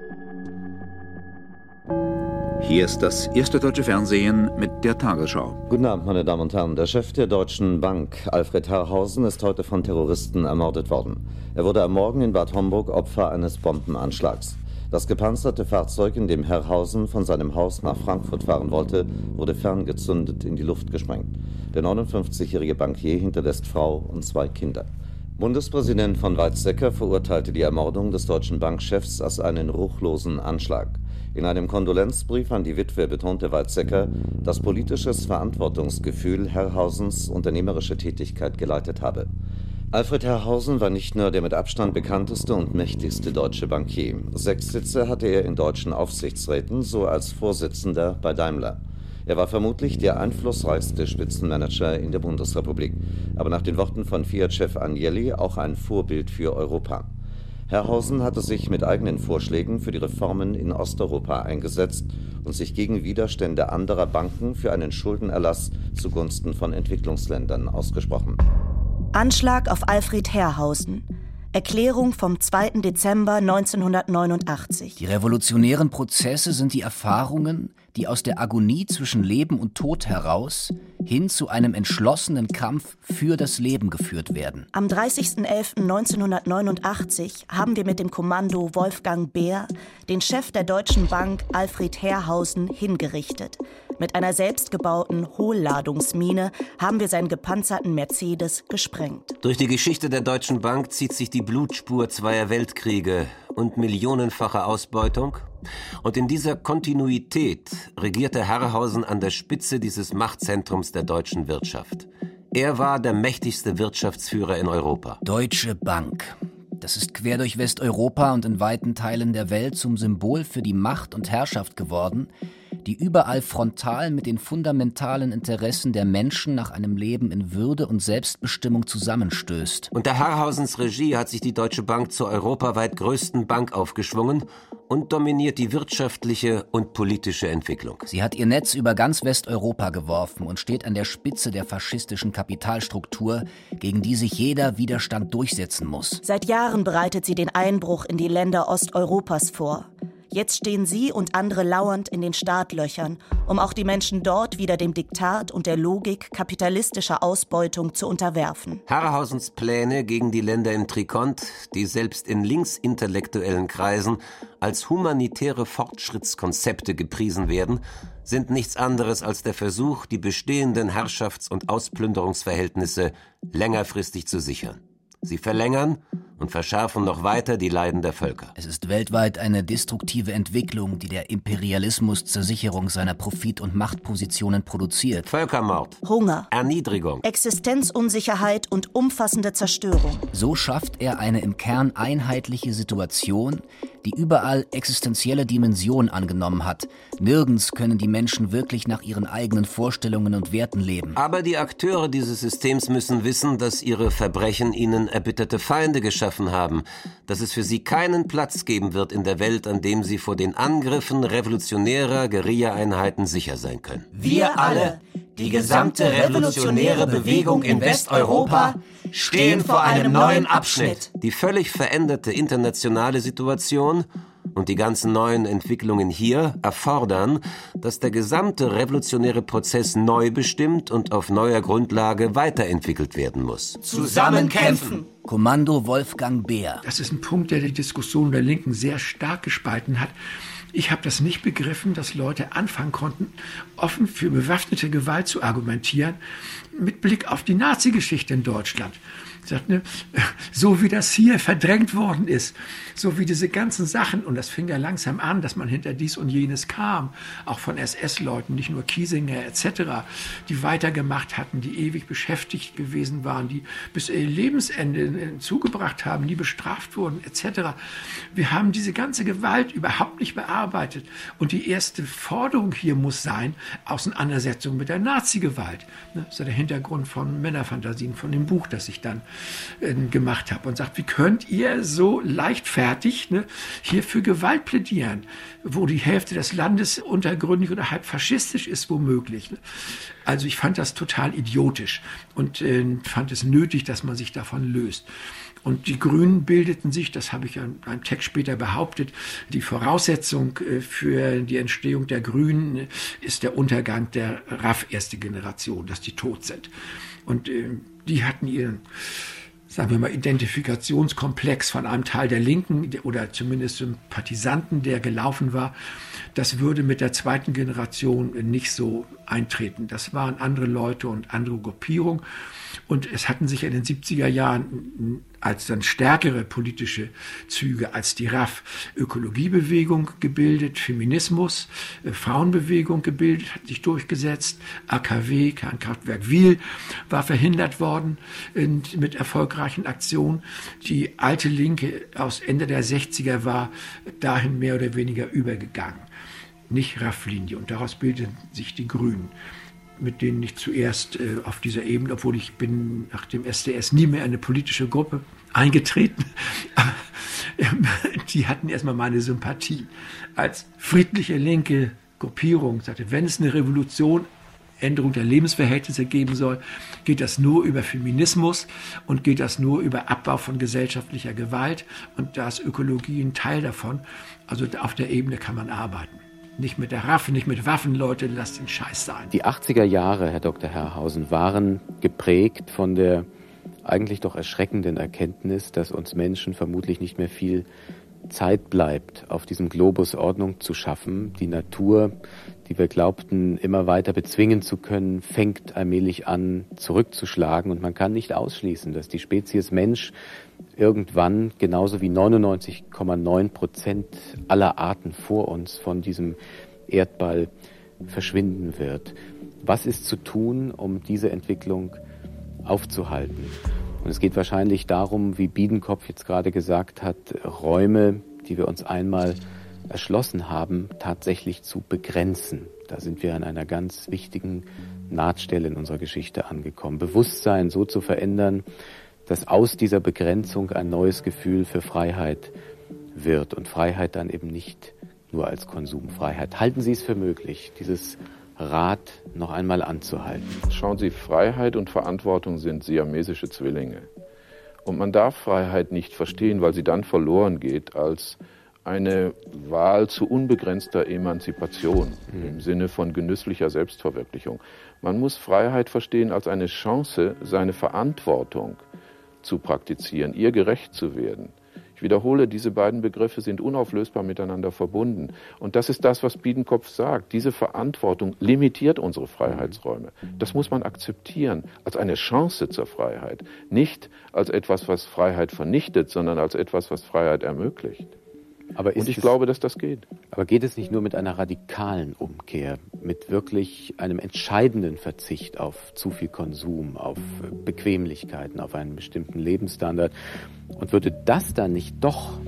Hier ist das erste deutsche Fernsehen mit der Tagesschau. Guten Abend, meine Damen und Herren. Der Chef der Deutschen Bank, Alfred Herrhausen, ist heute von Terroristen ermordet worden. Er wurde am Morgen in Bad Homburg Opfer eines Bombenanschlags. Das gepanzerte Fahrzeug, in dem Herrhausen von seinem Haus nach Frankfurt fahren wollte, wurde ferngezündet in die Luft gesprengt. Der neunundfünfzigjährige Bankier hinterlässt Frau und zwei Kinder. Bundespräsident von Weizsäcker verurteilte die Ermordung des deutschen Bankchefs als einen ruchlosen Anschlag. In einem Kondolenzbrief an die Witwe betonte Weizsäcker, dass politisches Verantwortungsgefühl Herrhausens unternehmerische Tätigkeit geleitet habe. Alfred Herrhausen war nicht nur der mit Abstand bekannteste und mächtigste deutsche Bankier. Sechs Sitze hatte er in deutschen Aufsichtsräten, so als Vorsitzender bei Daimler. Er war vermutlich der einflussreichste Spitzenmanager in der Bundesrepublik, aber nach den Worten von Fiat-Chef Agnelli auch ein Vorbild für Europa. Herrhausen hatte sich mit eigenen Vorschlägen für die Reformen in Osteuropa eingesetzt und sich gegen Widerstände anderer Banken für einen Schuldenerlass zugunsten von Entwicklungsländern ausgesprochen. Anschlag auf Alfred Herrhausen. Erklärung vom zweiten Dezember neunzehnhundertneunundachtzig. Die revolutionären Prozesse sind die Erfahrungen, die aus der Agonie zwischen Leben und Tod heraus hin zu einem entschlossenen Kampf für das Leben geführt werden. Am dreißigsten elften neunzehnhundertneunundachtzig haben wir mit dem Kommando Wolfgang Beer den Chef der Deutschen Bank Alfred Herrhausen hingerichtet. Mit einer selbstgebauten Hohlladungsmine haben wir seinen gepanzerten Mercedes gesprengt. Durch die Geschichte der Deutschen Bank zieht sich die Blutspur zweier Weltkriege und millionenfacher Ausbeutung. Und in dieser Kontinuität regierte Herrhausen an der Spitze dieses Machtzentrums der deutschen Wirtschaft. Er war der mächtigste Wirtschaftsführer in Europa. Deutsche Bank. Das ist quer durch Westeuropa und in weiten Teilen der Welt zum Symbol für die Macht und Herrschaft geworden, die überall frontal mit den fundamentalen Interessen der Menschen nach einem Leben in Würde und Selbstbestimmung zusammenstößt. Unter Herrhausens Regie hat sich die Deutsche Bank zur europaweit größten Bank aufgeschwungen und dominiert die wirtschaftliche und politische Entwicklung. Sie hat ihr Netz über ganz Westeuropa geworfen und steht an der Spitze der faschistischen Kapitalstruktur, gegen die sich jeder Widerstand durchsetzen muss. Seit Jahren bereitet sie den Einbruch in die Länder Osteuropas vor. Jetzt stehen sie und andere lauernd in den Startlöchern, um auch die Menschen dort wieder dem Diktat und der Logik kapitalistischer Ausbeutung zu unterwerfen. Herrhausens Pläne gegen die Länder im Trikont, die selbst in linksintellektuellen Kreisen als humanitäre Fortschrittskonzepte gepriesen werden, sind nichts anderes als der Versuch, die bestehenden Herrschafts- und Ausplünderungsverhältnisse längerfristig zu sichern. Sie verlängern und verschärfen noch weiter die Leiden der Völker. Es ist weltweit eine destruktive Entwicklung, die der Imperialismus zur Sicherung seiner Profit- und Machtpositionen produziert. Völkermord, Hunger, Erniedrigung, Existenzunsicherheit und umfassende Zerstörung. So schafft er eine im Kern einheitliche Situation, die überall existenzielle Dimension angenommen hat. Nirgends können die Menschen wirklich nach ihren eigenen Vorstellungen und Werten leben. Aber die Akteure dieses Systems müssen wissen, dass ihre Verbrechen ihnen erbitterte Feinde geschaffen haben, dass es für sie keinen Platz geben wird in der Welt, an dem sie vor den Angriffen revolutionärer Guerilla-Einheiten sicher sein können. Wir alle, die gesamte revolutionäre Bewegung in Westeuropa, stehen vor einem neuen Abschnitt. Die völlig veränderte internationale Situation und die ganzen neuen Entwicklungen hier erfordern, dass der gesamte revolutionäre Prozess neu bestimmt und auf neuer Grundlage weiterentwickelt werden muss. Zusammen kämpfen! Kommando Wolfgang Beer. Das ist ein Punkt, der die Diskussion der Linken sehr stark gespalten hat. Ich habe das nicht begriffen, dass Leute anfangen konnten, offen für bewaffnete Gewalt zu argumentieren, mit Blick auf die Nazi-Geschichte in Deutschland. Sagt, ne, so wie das hier verdrängt worden ist, so wie diese ganzen Sachen, und das fing ja langsam an, dass man hinter dies und jenes kam, auch von S S-Leuten, nicht nur Kiesinger et cetera, die weitergemacht hatten, die ewig beschäftigt gewesen waren, die bis ihr Lebensende zugebracht haben, nie bestraft wurden et cetera. Wir haben diese ganze Gewalt überhaupt nicht bearbeitet. Und die erste Forderung hier muss sein, Auseinandersetzung mit der Nazi-Gewalt. Das ist ja der Hintergrund von Männerfantasien, von dem Buch, das ich dann gemacht habe, und sagt, wie könnt ihr so leichtfertig ne, hier für Gewalt plädieren, wo die Hälfte des Landes untergründig oder halb faschistisch ist, womöglich. Ne? Also ich fand das total idiotisch und äh, fand es nötig, dass man sich davon löst. Und die Grünen bildeten sich, das habe ich in einem Text später behauptet, die Voraussetzung für die Entstehung der Grünen ist der Untergang der R A F erste Generation, dass die tot sind. Und äh, die hatten ihren, sagen wir mal, Identifikationskomplex von einem Teil der Linken oder zumindest Sympathisanten, der gelaufen war. Das würde mit der zweiten Generation nicht so eintreten. Das waren andere Leute und andere Gruppierungen. Und es hatten sich in den siebziger Jahren als dann stärkere politische Züge als die R A F Ökologiebewegung gebildet, Feminismus, äh, Frauenbewegung gebildet, hat sich durchgesetzt, A K W, Kernkraftwerk Wiel, war verhindert worden in, mit erfolgreichen Aktionen. Die alte Linke aus Ende der sechziger war dahin mehr oder weniger übergegangen. Nicht R A F-Linie. Und daraus bildeten sich die Grünen, mit denen ich zuerst äh, auf dieser Ebene, obwohl ich bin nach dem S D S nie mehr in eine politische Gruppe eingetreten, die hatten erstmal meine Sympathie. Als friedliche linke Gruppierung sagte, wenn es eine Revolution, Änderung der Lebensverhältnisse geben soll, geht das nur über Feminismus und geht das nur über Abbau von gesellschaftlicher Gewalt, und da ist Ökologie ein Teil davon. Also auf der Ebene kann man arbeiten. Nicht mit der R A F, nicht mit Waffen, Leute, lasst den Scheiß sein. Die achtziger Jahre, Herr Doktor Herrhausen, waren geprägt von der eigentlich doch erschreckenden Erkenntnis, dass uns Menschen vermutlich nicht mehr viel Zeit bleibt, auf diesem Globus Ordnung zu schaffen. Die Natur, die wir glaubten, immer weiter bezwingen zu können, fängt allmählich an zurückzuschlagen. Und man kann nicht ausschließen, dass die Spezies Mensch irgendwann, genauso wie neunundneunzig Komma neun Prozent aller Arten vor uns, von diesem Erdball verschwinden wird. Was ist zu tun, um diese Entwicklung aufzuhalten? Und es geht wahrscheinlich darum, wie Biedenkopf jetzt gerade gesagt hat, Räume, die wir uns einmal erschlossen haben, tatsächlich zu begrenzen. Da sind wir an einer ganz wichtigen Nahtstelle in unserer Geschichte angekommen. Bewusstsein so zu verändern, dass aus dieser Begrenzung ein neues Gefühl für Freiheit wird und Freiheit dann eben nicht nur als Konsumfreiheit. Halten Sie es für möglich, dieses Rad noch einmal anzuhalten? Schauen Sie, Freiheit und Verantwortung sind siamesische Zwillinge. Und man darf Freiheit nicht verstehen, weil sie dann verloren geht, als eine Wahl zu unbegrenzter Emanzipation mhm. im Sinne von genüsslicher Selbstverwirklichung. Man muss Freiheit verstehen als eine Chance, seine Verantwortung zu praktizieren, ihr gerecht zu werden, Ich wiederhole, diese beiden Begriffe sind unauflösbar miteinander verbunden. Und das ist das, was Biedenkopf sagt. Diese Verantwortung limitiert unsere Freiheitsräume. Das muss man akzeptieren als eine Chance zur Freiheit. Nicht als etwas, was Freiheit vernichtet, sondern als etwas, was Freiheit ermöglicht. Aber Und ich es, glaube, dass das geht. Aber geht es nicht nur mit einer radikalen Umkehr, mit wirklich einem entscheidenden Verzicht auf zu viel Konsum, auf Bequemlichkeiten, auf einen bestimmten Lebensstandard? Und würde das dann nicht doch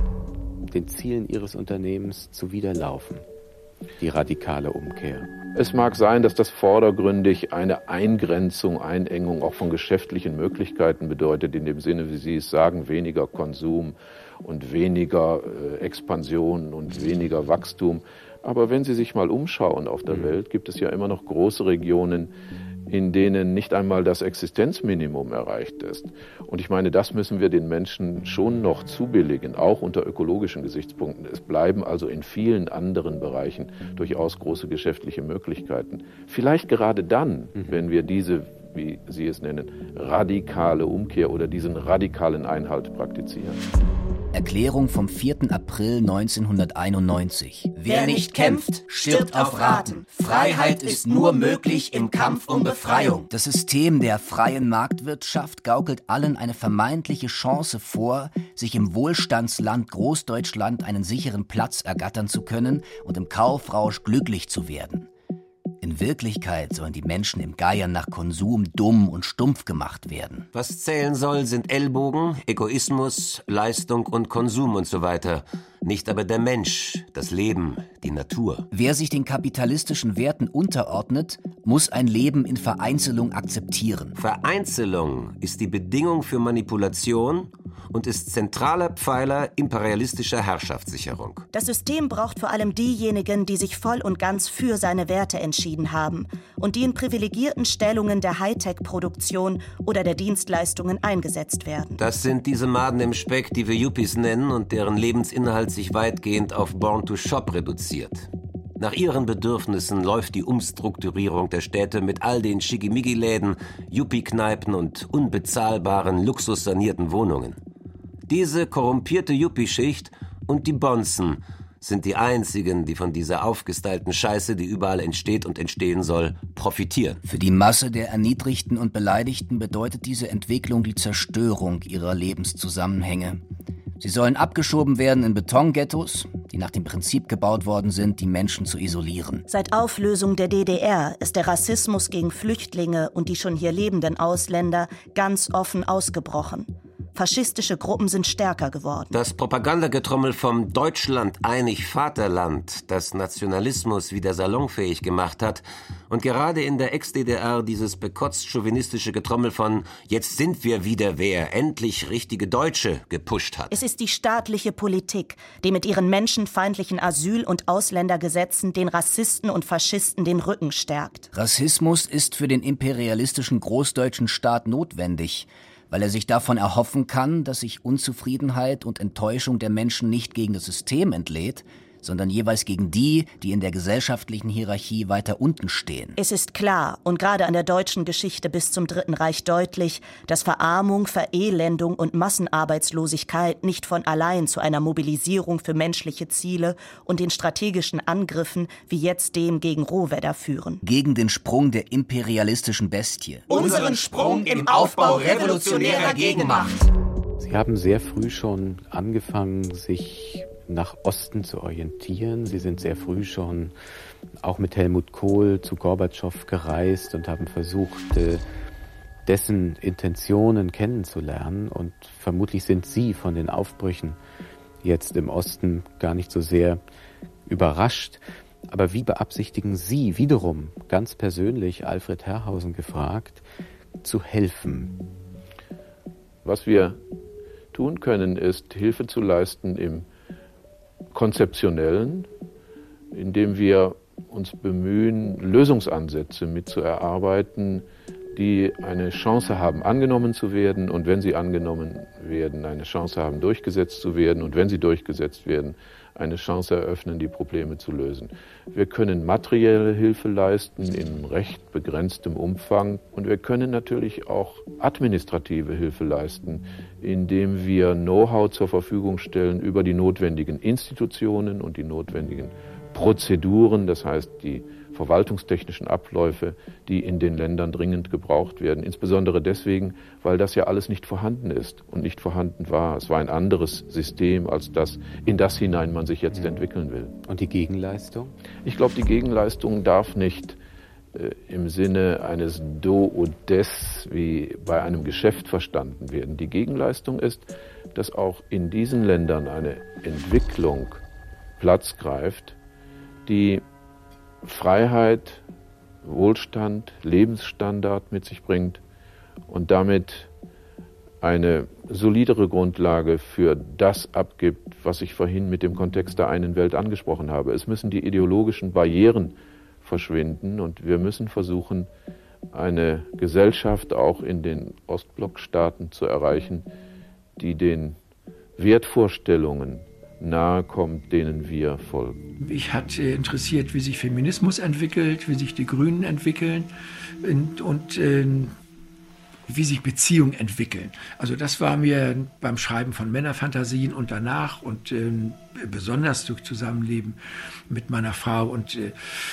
den Zielen Ihres Unternehmens zuwiderlaufen, die radikale Umkehr? Es mag sein, dass das vordergründig eine Eingrenzung, Einengung auch von geschäftlichen Möglichkeiten bedeutet, in dem Sinne, wie Sie es sagen, weniger Konsum und weniger äh, Expansion und weniger Wachstum. Aber wenn Sie sich mal umschauen auf der mhm. Welt, gibt es ja immer noch große Regionen, in denen nicht einmal das Existenzminimum erreicht ist. Und ich meine, das müssen wir den Menschen schon noch zubilligen, auch unter ökologischen Gesichtspunkten. Es bleiben also in vielen anderen Bereichen durchaus große geschäftliche Möglichkeiten. Vielleicht gerade dann, mhm. wenn wir diese, wie Sie es nennen, radikale Umkehr oder diesen radikalen Einhalt praktizieren. Erklärung vom vierten April neunzehnhunderteinundneunzig. Wer nicht kämpft, stirbt auf Raten. Freiheit ist nur möglich im Kampf um Befreiung. Das System der freien Marktwirtschaft gaukelt allen eine vermeintliche Chance vor, sich im Wohlstandsland Großdeutschland einen sicheren Platz ergattern zu können und im Kaufrausch glücklich zu werden. In Wirklichkeit sollen die Menschen im Geiern nach Konsum dumm und stumpf gemacht werden. Was zählen soll, sind Ellbogen, Egoismus, Leistung und Konsum und so weiter. Nicht aber der Mensch, das Leben, die Natur. Wer sich den kapitalistischen Werten unterordnet, muss ein Leben in Vereinzelung akzeptieren. Vereinzelung ist die Bedingung für Manipulation und ist zentraler Pfeiler imperialistischer Herrschaftssicherung. Das System braucht vor allem diejenigen, die sich voll und ganz für seine Werte entschieden haben und die in privilegierten Stellungen der Hightech-Produktion oder der Dienstleistungen eingesetzt werden. Das sind diese Maden im Speck, die wir Yuppies nennen und deren Lebensinhalt sich weitgehend auf Born to Shop reduziert. Nach ihren Bedürfnissen läuft die Umstrukturierung der Städte mit all den Schickimicki-Läden, Yuppie-Kneipen und unbezahlbaren, luxussanierten Wohnungen. Diese korrumpierte Yuppie-Schicht und die Bonzen sind die einzigen, die von dieser aufgestylten Scheiße, die überall entsteht und entstehen soll, profitieren. Für die Masse der Erniedrigten und Beleidigten bedeutet diese Entwicklung die Zerstörung ihrer Lebenszusammenhänge. Sie sollen abgeschoben werden in Betonghettos, die nach dem Prinzip gebaut worden sind, die Menschen zu isolieren. Seit Auflösung der D D R ist der Rassismus gegen Flüchtlinge und die schon hier lebenden Ausländer ganz offen ausgebrochen. Faschistische Gruppen sind stärker geworden. Das Propagandagetrommel vom Deutschland einig Vaterland, das Nationalismus wieder salonfähig gemacht hat und gerade in der Ex-D D R dieses bekotzt-chauvinistische Getrommel von »Jetzt sind wir wieder wer, endlich richtige Deutsche« gepusht hat. Es ist die staatliche Politik, die mit ihren menschenfeindlichen Asyl- und Ausländergesetzen den Rassisten und Faschisten den Rücken stärkt. Rassismus ist für den imperialistischen großdeutschen Staat notwendig, weil er sich davon erhoffen kann, dass sich Unzufriedenheit und Enttäuschung der Menschen nicht gegen das System entlädt, sondern jeweils gegen die, die in der gesellschaftlichen Hierarchie weiter unten stehen. Es ist klar und gerade an der deutschen Geschichte bis zum Dritten Reich deutlich, dass Verarmung, Verelendung und Massenarbeitslosigkeit nicht von allein zu einer Mobilisierung für menschliche Ziele und den strategischen Angriffen wie jetzt dem gegen Rohwedder führen. Gegen den Sprung der imperialistischen Bestie. Unseren Sprung im Aufbau revolutionärer Gegenmacht. Sie haben sehr früh schon angefangen, sich nach Osten zu orientieren. Sie sind sehr früh schon auch mit Helmut Kohl zu Gorbatschow gereist und haben versucht, dessen Intentionen kennenzulernen. Und vermutlich sind Sie von den Aufbrüchen jetzt im Osten gar nicht so sehr überrascht. Aber wie beabsichtigen Sie wiederum, ganz persönlich, Alfred Herrhausen gefragt, zu helfen? Was wir tun können, ist, Hilfe zu leisten im Konzeptionellen, indem wir uns bemühen, Lösungsansätze mitzuerarbeiten, die eine Chance haben, angenommen zu werden und wenn sie angenommen werden, eine Chance haben, durchgesetzt zu werden und wenn sie durchgesetzt werden, eine Chance eröffnen, die Probleme zu lösen. Wir können materielle Hilfe leisten in recht begrenztem Umfang und wir können natürlich auch administrative Hilfe leisten, indem wir Know-how zur Verfügung stellen über die notwendigen Institutionen und die notwendigen Prozeduren, das heißt die verwaltungstechnischen Abläufe, die in den Ländern dringend gebraucht werden. Insbesondere deswegen, weil das ja alles nicht vorhanden ist und nicht vorhanden war. Es war ein anderes System als das, in das hinein man sich jetzt entwickeln will. Und die Gegenleistung? Ich glaube, die Gegenleistung darf nicht äh, im Sinne eines Do und Des wie bei einem Geschäft verstanden werden. Die Gegenleistung ist, dass auch in diesen Ländern eine Entwicklung Platz greift, die Freiheit, Wohlstand, Lebensstandard mit sich bringt und damit eine solidere Grundlage für das abgibt, was ich vorhin mit dem Kontext der einen Welt angesprochen habe. Es müssen die ideologischen Barrieren verschwinden und wir müssen versuchen, eine Gesellschaft auch in den Ostblockstaaten zu erreichen, die den Wertvorstellungen nahe kommt, denen wir folgen. Mich hat äh, interessiert, wie sich Feminismus entwickelt, wie sich die Grünen entwickeln und, und äh, wie sich Beziehungen entwickeln. Also das war mir beim Schreiben von Männerfantasien und danach und äh, besonders durch Zusammenleben mit meiner Frau und äh,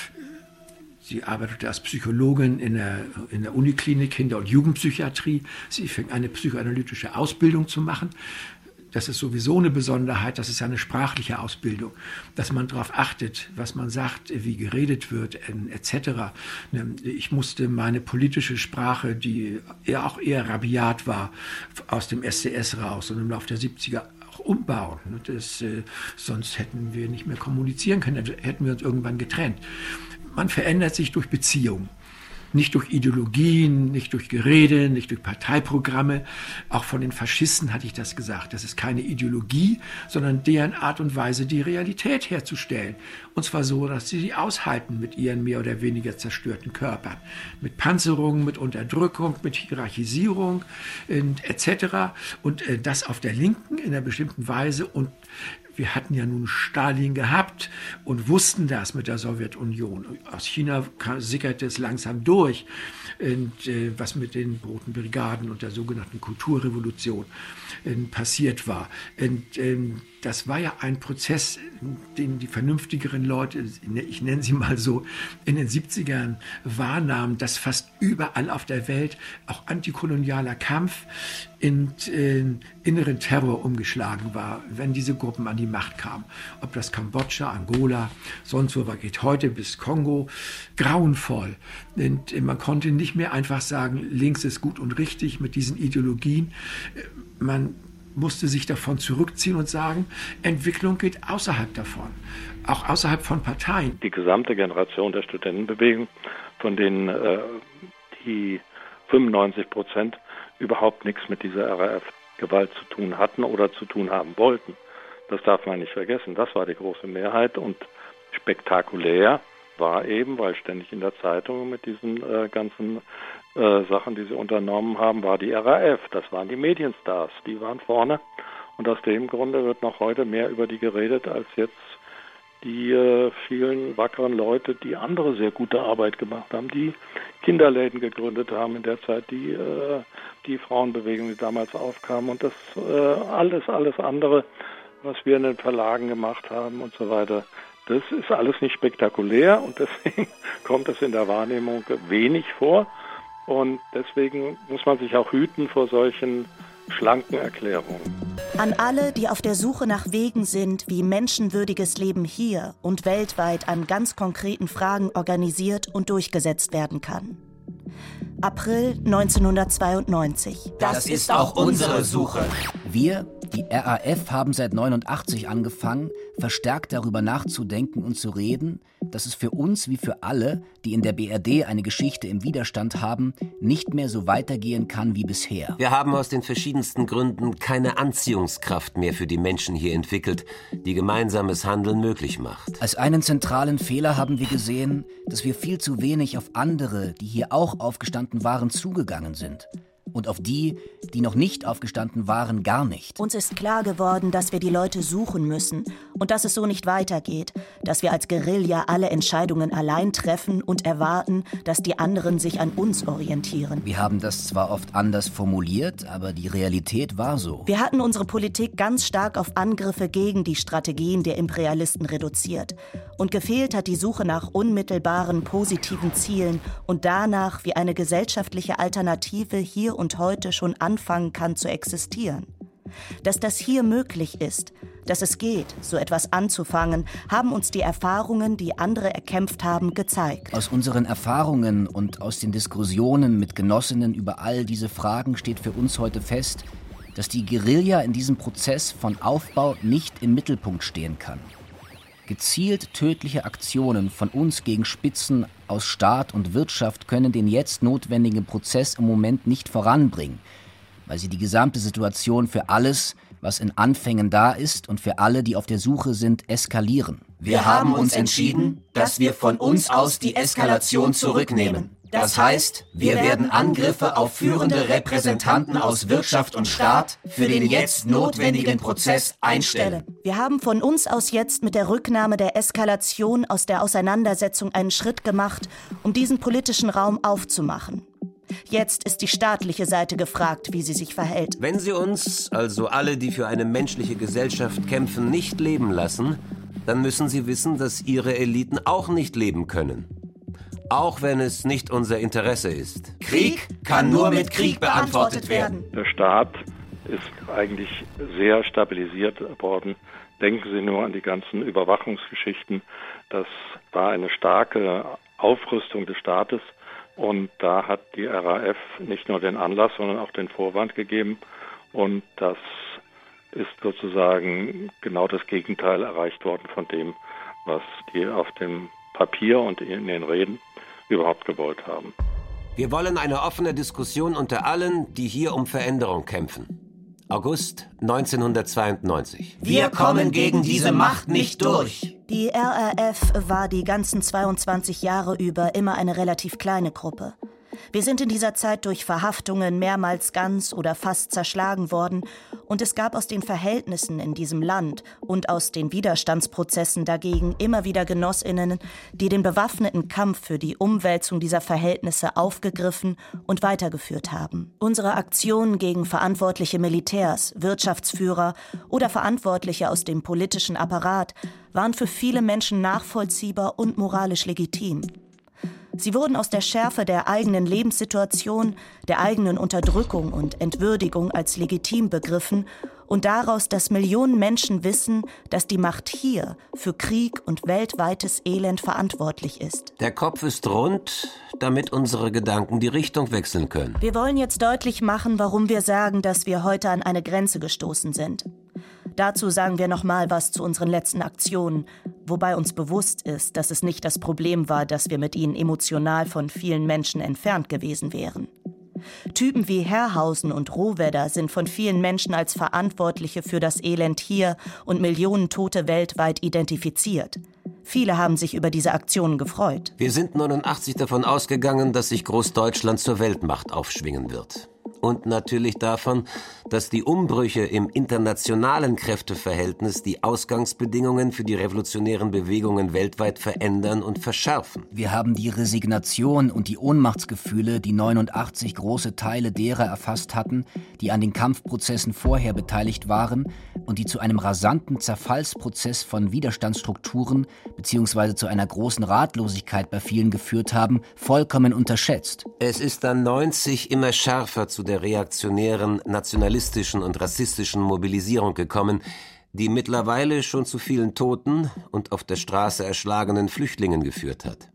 sie arbeitete als Psychologin in der, in der Uniklinik Kinder- und Jugendpsychiatrie. Sie fing eine psychoanalytische Ausbildung zu machen. Das ist sowieso eine Besonderheit, das ist eine sprachliche Ausbildung, dass man darauf achtet, was man sagt, wie geredet wird, et cetera. Ich musste meine politische Sprache, die ja auch eher rabiat war, aus dem S D S raus und im Laufe der siebziger auch umbauen. Das, äh, sonst hätten wir nicht mehr kommunizieren können, hätten wir uns irgendwann getrennt. Man verändert sich durch Beziehungen. Nicht durch Ideologien, nicht durch Gerede, nicht durch Parteiprogramme. Auch von den Faschisten hatte ich das gesagt. Das ist keine Ideologie, sondern deren Art und Weise, die Realität herzustellen. Und zwar so, dass sie die aushalten mit ihren mehr oder weniger zerstörten Körpern. Mit Panzerung, mit Unterdrückung, mit Hierarchisierung et cetera. Und das auf der Linken in einer bestimmten Weise. Und wir hatten ja nun Stalin gehabt und wussten das mit der Sowjetunion. Aus China sickerte es langsam durch, und, äh, was mit den Roten Brigaden und der sogenannten Kulturrevolution äh, passiert war. Und, äh, das war ja ein Prozess, den die vernünftigeren Leute, ich nenne sie mal so, in den siebzigern wahrnahmen, dass fast überall auf der Welt auch antikolonialer Kampf in äh, inneren Terror umgeschlagen war, wenn diese Gruppen an die Macht kamen. Ob das Kambodscha, Angola, sonst wo geht heute bis Kongo, grauenvoll. Und äh, man konnte nicht mehr einfach sagen, links ist gut und richtig mit diesen Ideologien. Man musste sich davon zurückziehen und sagen, Entwicklung geht außerhalb davon, auch außerhalb von Parteien. Die gesamte Generation der Studentenbewegung, von denen äh, die fünfundneunzig Prozent überhaupt nichts mit dieser R A F-Gewalt zu tun hatten oder zu tun haben wollten. Das darf man nicht vergessen. Das war die große Mehrheit und spektakulär war eben, weil ständig in der Zeitung mit diesen äh, ganzen äh, Sachen, die sie unternommen haben, war die R A F. Das waren die Medienstars, die waren vorne. Und aus dem Grunde wird noch heute mehr über die geredet, als jetzt die äh, vielen wackeren Leute, die andere sehr gute Arbeit gemacht haben, die Kinderläden gegründet haben in der Zeit, die, äh, die Frauenbewegung, die damals aufkam und das äh, alles, alles andere, was wir in den Verlagen gemacht haben und so weiter. Das ist alles nicht spektakulär und deswegen kommt es in der Wahrnehmung wenig vor und deswegen muss man sich auch hüten vor solchen schlanken Erklärungen. An alle, die auf der Suche nach Wegen sind, wie menschenwürdiges Leben hier und weltweit an ganz konkreten Fragen organisiert und durchgesetzt werden kann. April neunzehnhundertzweiundneunzig. Das ist auch unsere Suche. Wir, die R A F, haben seit neunundachtzig angefangen, verstärkt darüber nachzudenken und zu reden, dass es für uns wie für alle, die in der B R D eine Geschichte im Widerstand haben, nicht mehr so weitergehen kann wie bisher. Wir haben aus den verschiedensten Gründen keine Anziehungskraft mehr für die Menschen hier entwickelt, die gemeinsames Handeln möglich macht. Als einen zentralen Fehler haben wir gesehen, dass wir viel zu wenig auf andere, die hier auch aufgestanden waren, zugegangen sind. Und auf die, die noch nicht aufgestanden waren, gar nicht. Uns ist klar geworden, dass wir die Leute suchen müssen Und dass es so nicht weitergeht, dass wir als Guerilla alle Entscheidungen allein treffen und erwarten, dass die anderen sich an uns orientieren. Wir haben das zwar oft anders formuliert, aber die Realität war so. Wir hatten unsere Politik ganz stark auf Angriffe gegen die Strategien der Imperialisten reduziert. Und gefehlt hat die Suche nach unmittelbaren, positiven Zielen und danach, wie eine gesellschaftliche Alternative hier und heute schon anfangen kann zu existieren. Dass das hier möglich ist, dass es geht, so etwas anzufangen, haben uns die Erfahrungen, die andere erkämpft haben, gezeigt. Aus unseren Erfahrungen und aus den Diskussionen mit Genossinnen über all diese Fragen steht für uns heute fest, dass die Guerilla in diesem Prozess von Aufbau nicht im Mittelpunkt stehen kann. Gezielt tödliche Aktionen von uns gegen Spitzen aus Staat und Wirtschaft können den jetzt notwendigen Prozess im Moment nicht voranbringen, weil sie die gesamte Situation für alles, was in Anfängen da ist und für alle, die auf der Suche sind, eskalieren. Wir haben uns entschieden, dass wir von uns aus die Eskalation zurücknehmen. Das heißt, wir werden Angriffe auf führende Repräsentanten aus Wirtschaft und Staat für den jetzt notwendigen Prozess einstellen. Wir haben von uns aus jetzt mit der Rücknahme der Eskalation aus der Auseinandersetzung einen Schritt gemacht, um diesen politischen Raum aufzumachen. Jetzt ist die staatliche Seite gefragt, wie sie sich verhält. Wenn sie uns, also alle, die für eine menschliche Gesellschaft kämpfen, nicht leben lassen, dann müssen sie wissen, dass ihre Eliten auch nicht leben können. Auch wenn es nicht unser Interesse ist. Krieg kann nur mit Krieg beantwortet werden. Der Staat ist eigentlich sehr stabilisiert worden. Denken Sie nur an die ganzen Überwachungsgeschichten. Das war eine starke Aufrüstung des Staates. Und da hat die R A F nicht nur den Anlass, sondern auch den Vorwand gegeben. Und das ist sozusagen genau das Gegenteil erreicht worden von dem, was die auf dem Papier und in den Reden überhaupt gewollt haben. Wir wollen eine offene Diskussion unter allen, die hier um Veränderung kämpfen. August neunzehnhundertzweiundneunzig. Wir kommen gegen diese Macht nicht durch. Die R A F war die ganzen zweiundzwanzig Jahre über immer eine relativ kleine Gruppe. Wir sind in dieser Zeit durch Verhaftungen mehrmals ganz oder fast zerschlagen worden und es gab aus den Verhältnissen in diesem Land und aus den Widerstandsprozessen dagegen immer wieder GenossInnen, die den bewaffneten Kampf für die Umwälzung dieser Verhältnisse aufgegriffen und weitergeführt haben. Unsere Aktionen gegen verantwortliche Militärs, Wirtschaftsführer oder Verantwortliche aus dem politischen Apparat waren für viele Menschen nachvollziehbar und moralisch legitim. Sie wurden aus der Schärfe der eigenen Lebenssituation, der eigenen Unterdrückung und Entwürdigung als legitim begriffen und daraus, dass Millionen Menschen wissen, dass die Macht hier für Krieg und weltweites Elend verantwortlich ist. Der Kopf ist rund, damit unsere Gedanken die Richtung wechseln können. Wir wollen jetzt deutlich machen, warum wir sagen, dass wir heute an eine Grenze gestoßen sind. Dazu sagen wir nochmal was zu unseren letzten Aktionen, wobei uns bewusst ist, dass es nicht das Problem war, dass wir mit ihnen emotional von vielen Menschen entfernt gewesen wären. Typen wie Herrhausen und Rohwedder sind von vielen Menschen als Verantwortliche für das Elend hier und Millionen Tote weltweit identifiziert. Viele haben sich über diese Aktionen gefreut. Wir sind neunundachtzig davon ausgegangen, dass sich Großdeutschland zur Weltmacht aufschwingen wird. Und natürlich davon, dass die Umbrüche im internationalen Kräfteverhältnis die Ausgangsbedingungen für die revolutionären Bewegungen weltweit verändern und verschärfen. Wir haben die Resignation und die Ohnmachtsgefühle, die neunundachtzig große Teile derer erfasst hatten, die an den Kampfprozessen vorher beteiligt waren und die zu einem rasanten Zerfallsprozess von Widerstandsstrukturen bzw. zu einer großen Ratlosigkeit bei vielen geführt haben, vollkommen unterschätzt. Es ist dann neunzig immer schärfer zu der reaktionären, nationalistischen und rassistischen Mobilisierung gekommen, die mittlerweile schon zu vielen Toten und auf der Straße erschlagenen Flüchtlingen geführt hat.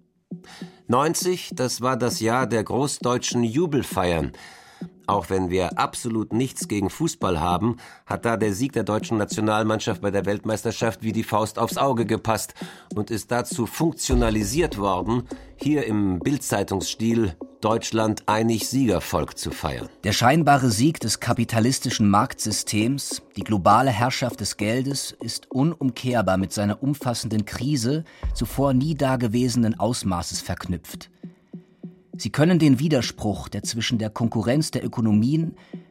neunzig, das war das Jahr der großdeutschen Jubelfeiern. Auch wenn wir absolut nichts gegen Fußball haben, hat da der Sieg der deutschen Nationalmannschaft bei der Weltmeisterschaft wie die Faust aufs Auge gepasst und ist dazu funktionalisiert worden, hier im Bild-Zeitungsstil Deutschland einig Siegervolk zu feiern. Der scheinbare Sieg des kapitalistischen Marktsystems, die globale Herrschaft des Geldes, ist unumkehrbar mit seiner umfassenden Krise zuvor nie dagewesenen Ausmaßes verknüpft. Sie können den Widerspruch, der zwischen der Konkurrenz der Ökonomien,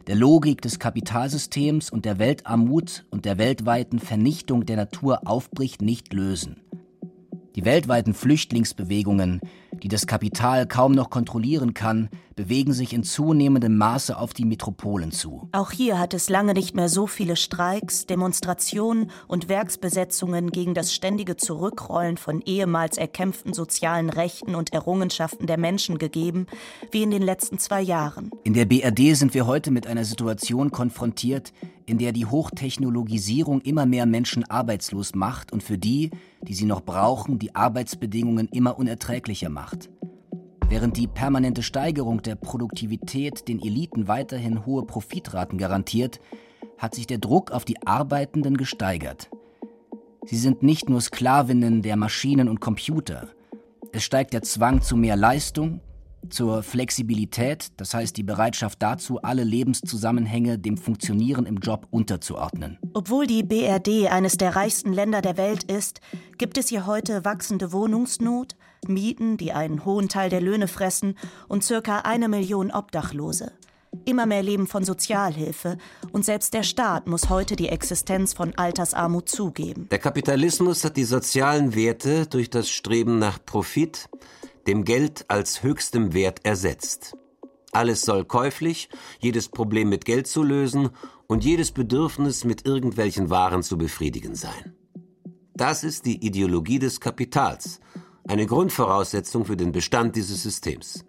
der Logik des Kapitalsystems und der Weltarmut und der weltweiten Vernichtung der Natur aufbricht, nicht lösen. Die weltweiten Flüchtlingsbewegungen, die das Kapital kaum noch kontrollieren kann, bewegen sich in zunehmendem Maße auf die Metropolen zu. Auch hier hat es lange nicht mehr so viele Streiks, Demonstrationen und Werksbesetzungen gegen das ständige Zurückrollen von ehemals erkämpften sozialen Rechten und Errungenschaften der Menschen gegeben, wie in den letzten zwei Jahren. In der B R D sind wir heute mit einer Situation konfrontiert, in der die Hochtechnologisierung immer mehr Menschen arbeitslos macht und für die, die sie noch brauchen, die Arbeitsbedingungen immer unerträglicher macht. Während die permanente Steigerung der Produktivität den Eliten weiterhin hohe Profitraten garantiert, hat sich der Druck auf die Arbeitenden gesteigert. Sie sind nicht nur Sklavinnen der Maschinen und Computer. Es steigt der Zwang zu mehr Leistung, zur Flexibilität, das heißt die Bereitschaft dazu, alle Lebenszusammenhänge dem Funktionieren im Job unterzuordnen. Obwohl die B R D eines der reichsten Länder der Welt ist, gibt es hier heute wachsende Wohnungsnot, Mieten, die einen hohen Teil der Löhne fressen und circa eine Million Obdachlose. Immer mehr leben von Sozialhilfe und selbst der Staat muss heute die Existenz von Altersarmut zugeben. Der Kapitalismus hat die sozialen Werte durch das Streben nach Profit, dem Geld als höchstem Wert ersetzt. Alles soll käuflich, jedes Problem mit Geld zu lösen und jedes Bedürfnis mit irgendwelchen Waren zu befriedigen sein. Das ist die Ideologie des Kapitals, eine Grundvoraussetzung für den Bestand dieses Systems.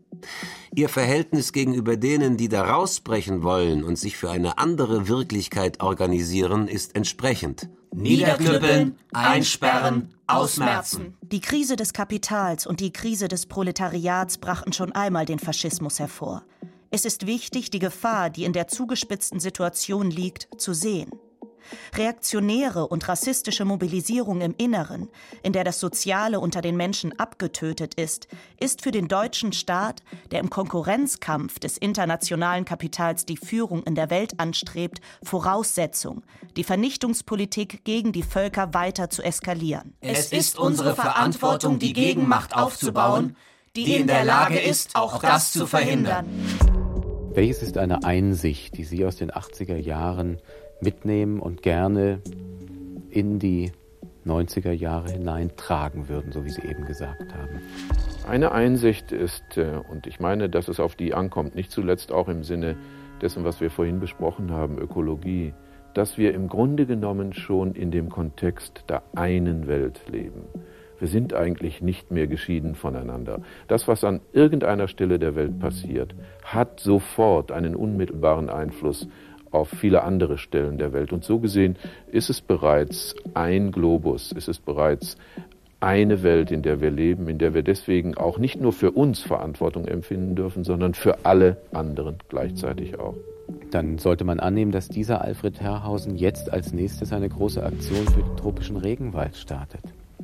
Ihr Verhältnis gegenüber denen, die da rausbrechen wollen und sich für eine andere Wirklichkeit organisieren, ist entsprechend. Niederknüppeln, einsperren, ausmerzen. Die Krise des Kapitals und die Krise des Proletariats brachten schon einmal den Faschismus hervor. Es ist wichtig, die Gefahr, die in der zugespitzten Situation liegt, zu sehen. Reaktionäre und rassistische Mobilisierung im Inneren, in der das Soziale unter den Menschen abgetötet ist, ist für den deutschen Staat, der im Konkurrenzkampf des internationalen Kapitals die Führung in der Welt anstrebt, Voraussetzung, die Vernichtungspolitik gegen die Völker weiter zu eskalieren. Es ist unsere Verantwortung, die Gegenmacht aufzubauen, die in der Lage ist, auch das zu verhindern. Welches ist eine Einsicht, die Sie aus den achtziger Jahren mitnehmen und gerne in die neunziger Jahre hineintragen würden, so wie Sie eben gesagt haben? Eine Einsicht ist, und ich meine, dass es auf die ankommt, nicht zuletzt auch im Sinne dessen, was wir vorhin besprochen haben, Ökologie, dass wir im Grunde genommen schon in dem Kontext der einen Welt leben. Wir sind eigentlich nicht mehr geschieden voneinander. Das, was an irgendeiner Stelle der Welt passiert, hat sofort einen unmittelbaren Einfluss auf viele andere Stellen der Welt. Und so gesehen ist es bereits ein Globus, ist es bereits eine Welt, in der wir leben, in der wir deswegen auch nicht nur für uns Verantwortung empfinden dürfen, sondern für alle anderen gleichzeitig auch. Dann sollte man annehmen, dass dieser Alfred Herrhausen jetzt als nächstes eine große Aktion für den tropischen Regenwald startet.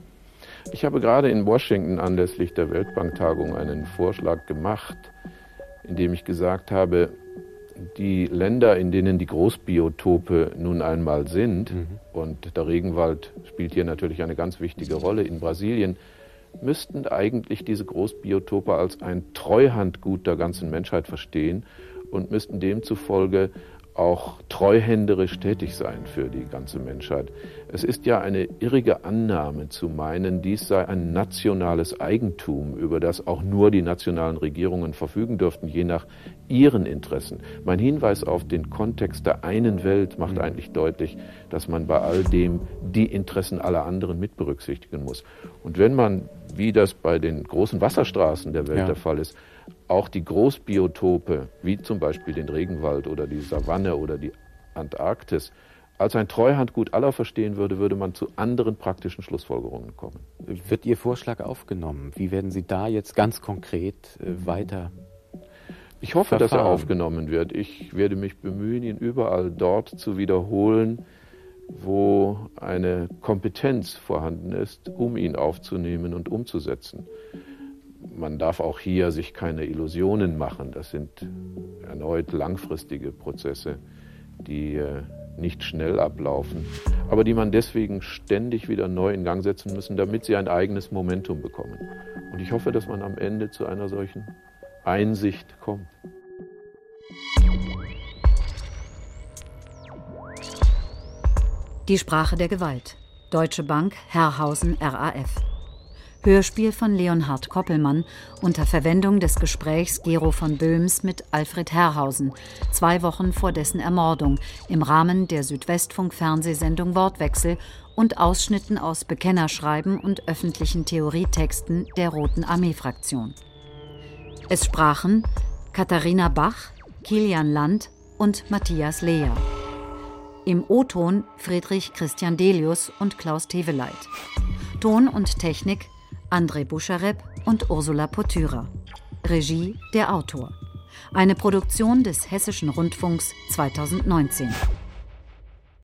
Ich habe gerade in Washington anlässlich der Weltbanktagung einen Vorschlag gemacht, in dem ich gesagt habe, die Länder, in denen die Großbiotope nun einmal sind, mhm. und der Regenwald spielt hier natürlich eine ganz wichtige Rolle in Brasilien, müssten eigentlich diese Großbiotope als ein Treuhandgut der ganzen Menschheit verstehen und müssten demzufolge auch treuhänderisch tätig sein für die ganze Menschheit. Es ist ja eine irrige Annahme zu meinen, dies sei ein nationales Eigentum, über das auch nur die nationalen Regierungen verfügen dürften, je nach ihren Interessen. Mein Hinweis auf den Kontext der einen Welt macht eigentlich deutlich, dass man bei all dem die Interessen aller anderen mit berücksichtigen muss. Und wenn man, wie das bei den großen Wasserstraßen der Welt ja. der Fall ist, auch die Großbiotope, wie zum Beispiel den Regenwald oder die Savanne oder die Antarktis, als ein Treuhandgut aller verstehen würde, würde man zu anderen praktischen Schlussfolgerungen kommen. Wird Ihr Vorschlag aufgenommen? Wie werden Sie da jetzt ganz konkret äh, weiter Ich hoffe, verfahren? dass er aufgenommen wird. Ich werde mich bemühen, ihn überall dort zu wiederholen, wo eine Kompetenz vorhanden ist, um ihn aufzunehmen und umzusetzen. Man darf auch hier sich keine Illusionen machen. Das sind erneut langfristige Prozesse, die äh, nicht schnell ablaufen, aber die man deswegen ständig wieder neu in Gang setzen müssen, damit sie ein eigenes Momentum bekommen. Und ich hoffe, dass man am Ende zu einer solchen Einsicht kommt. Die Sprache der Gewalt. Deutsche Bank, Herrhausen, R A F. Hörspiel von Leonhard Koppelmann unter Verwendung des Gesprächs Gero von Böhms mit Alfred Herrhausen, zwei Wochen vor dessen Ermordung, im Rahmen der Südwestfunk-Fernsehsendung Wortwechsel und Ausschnitten aus Bekennerschreiben und öffentlichen Theorietexten der Roten Armee-Fraktion. Es sprachen Katharina Bach, Kilian Land und Matthias Lehr. Im O-Ton Friedrich Christian Delius und Klaus Teveleit. Ton und Technik André Buscharep und Ursula Potyra. Regie der Autor. Eine Produktion des Hessischen Rundfunks zweitausendneunzehn.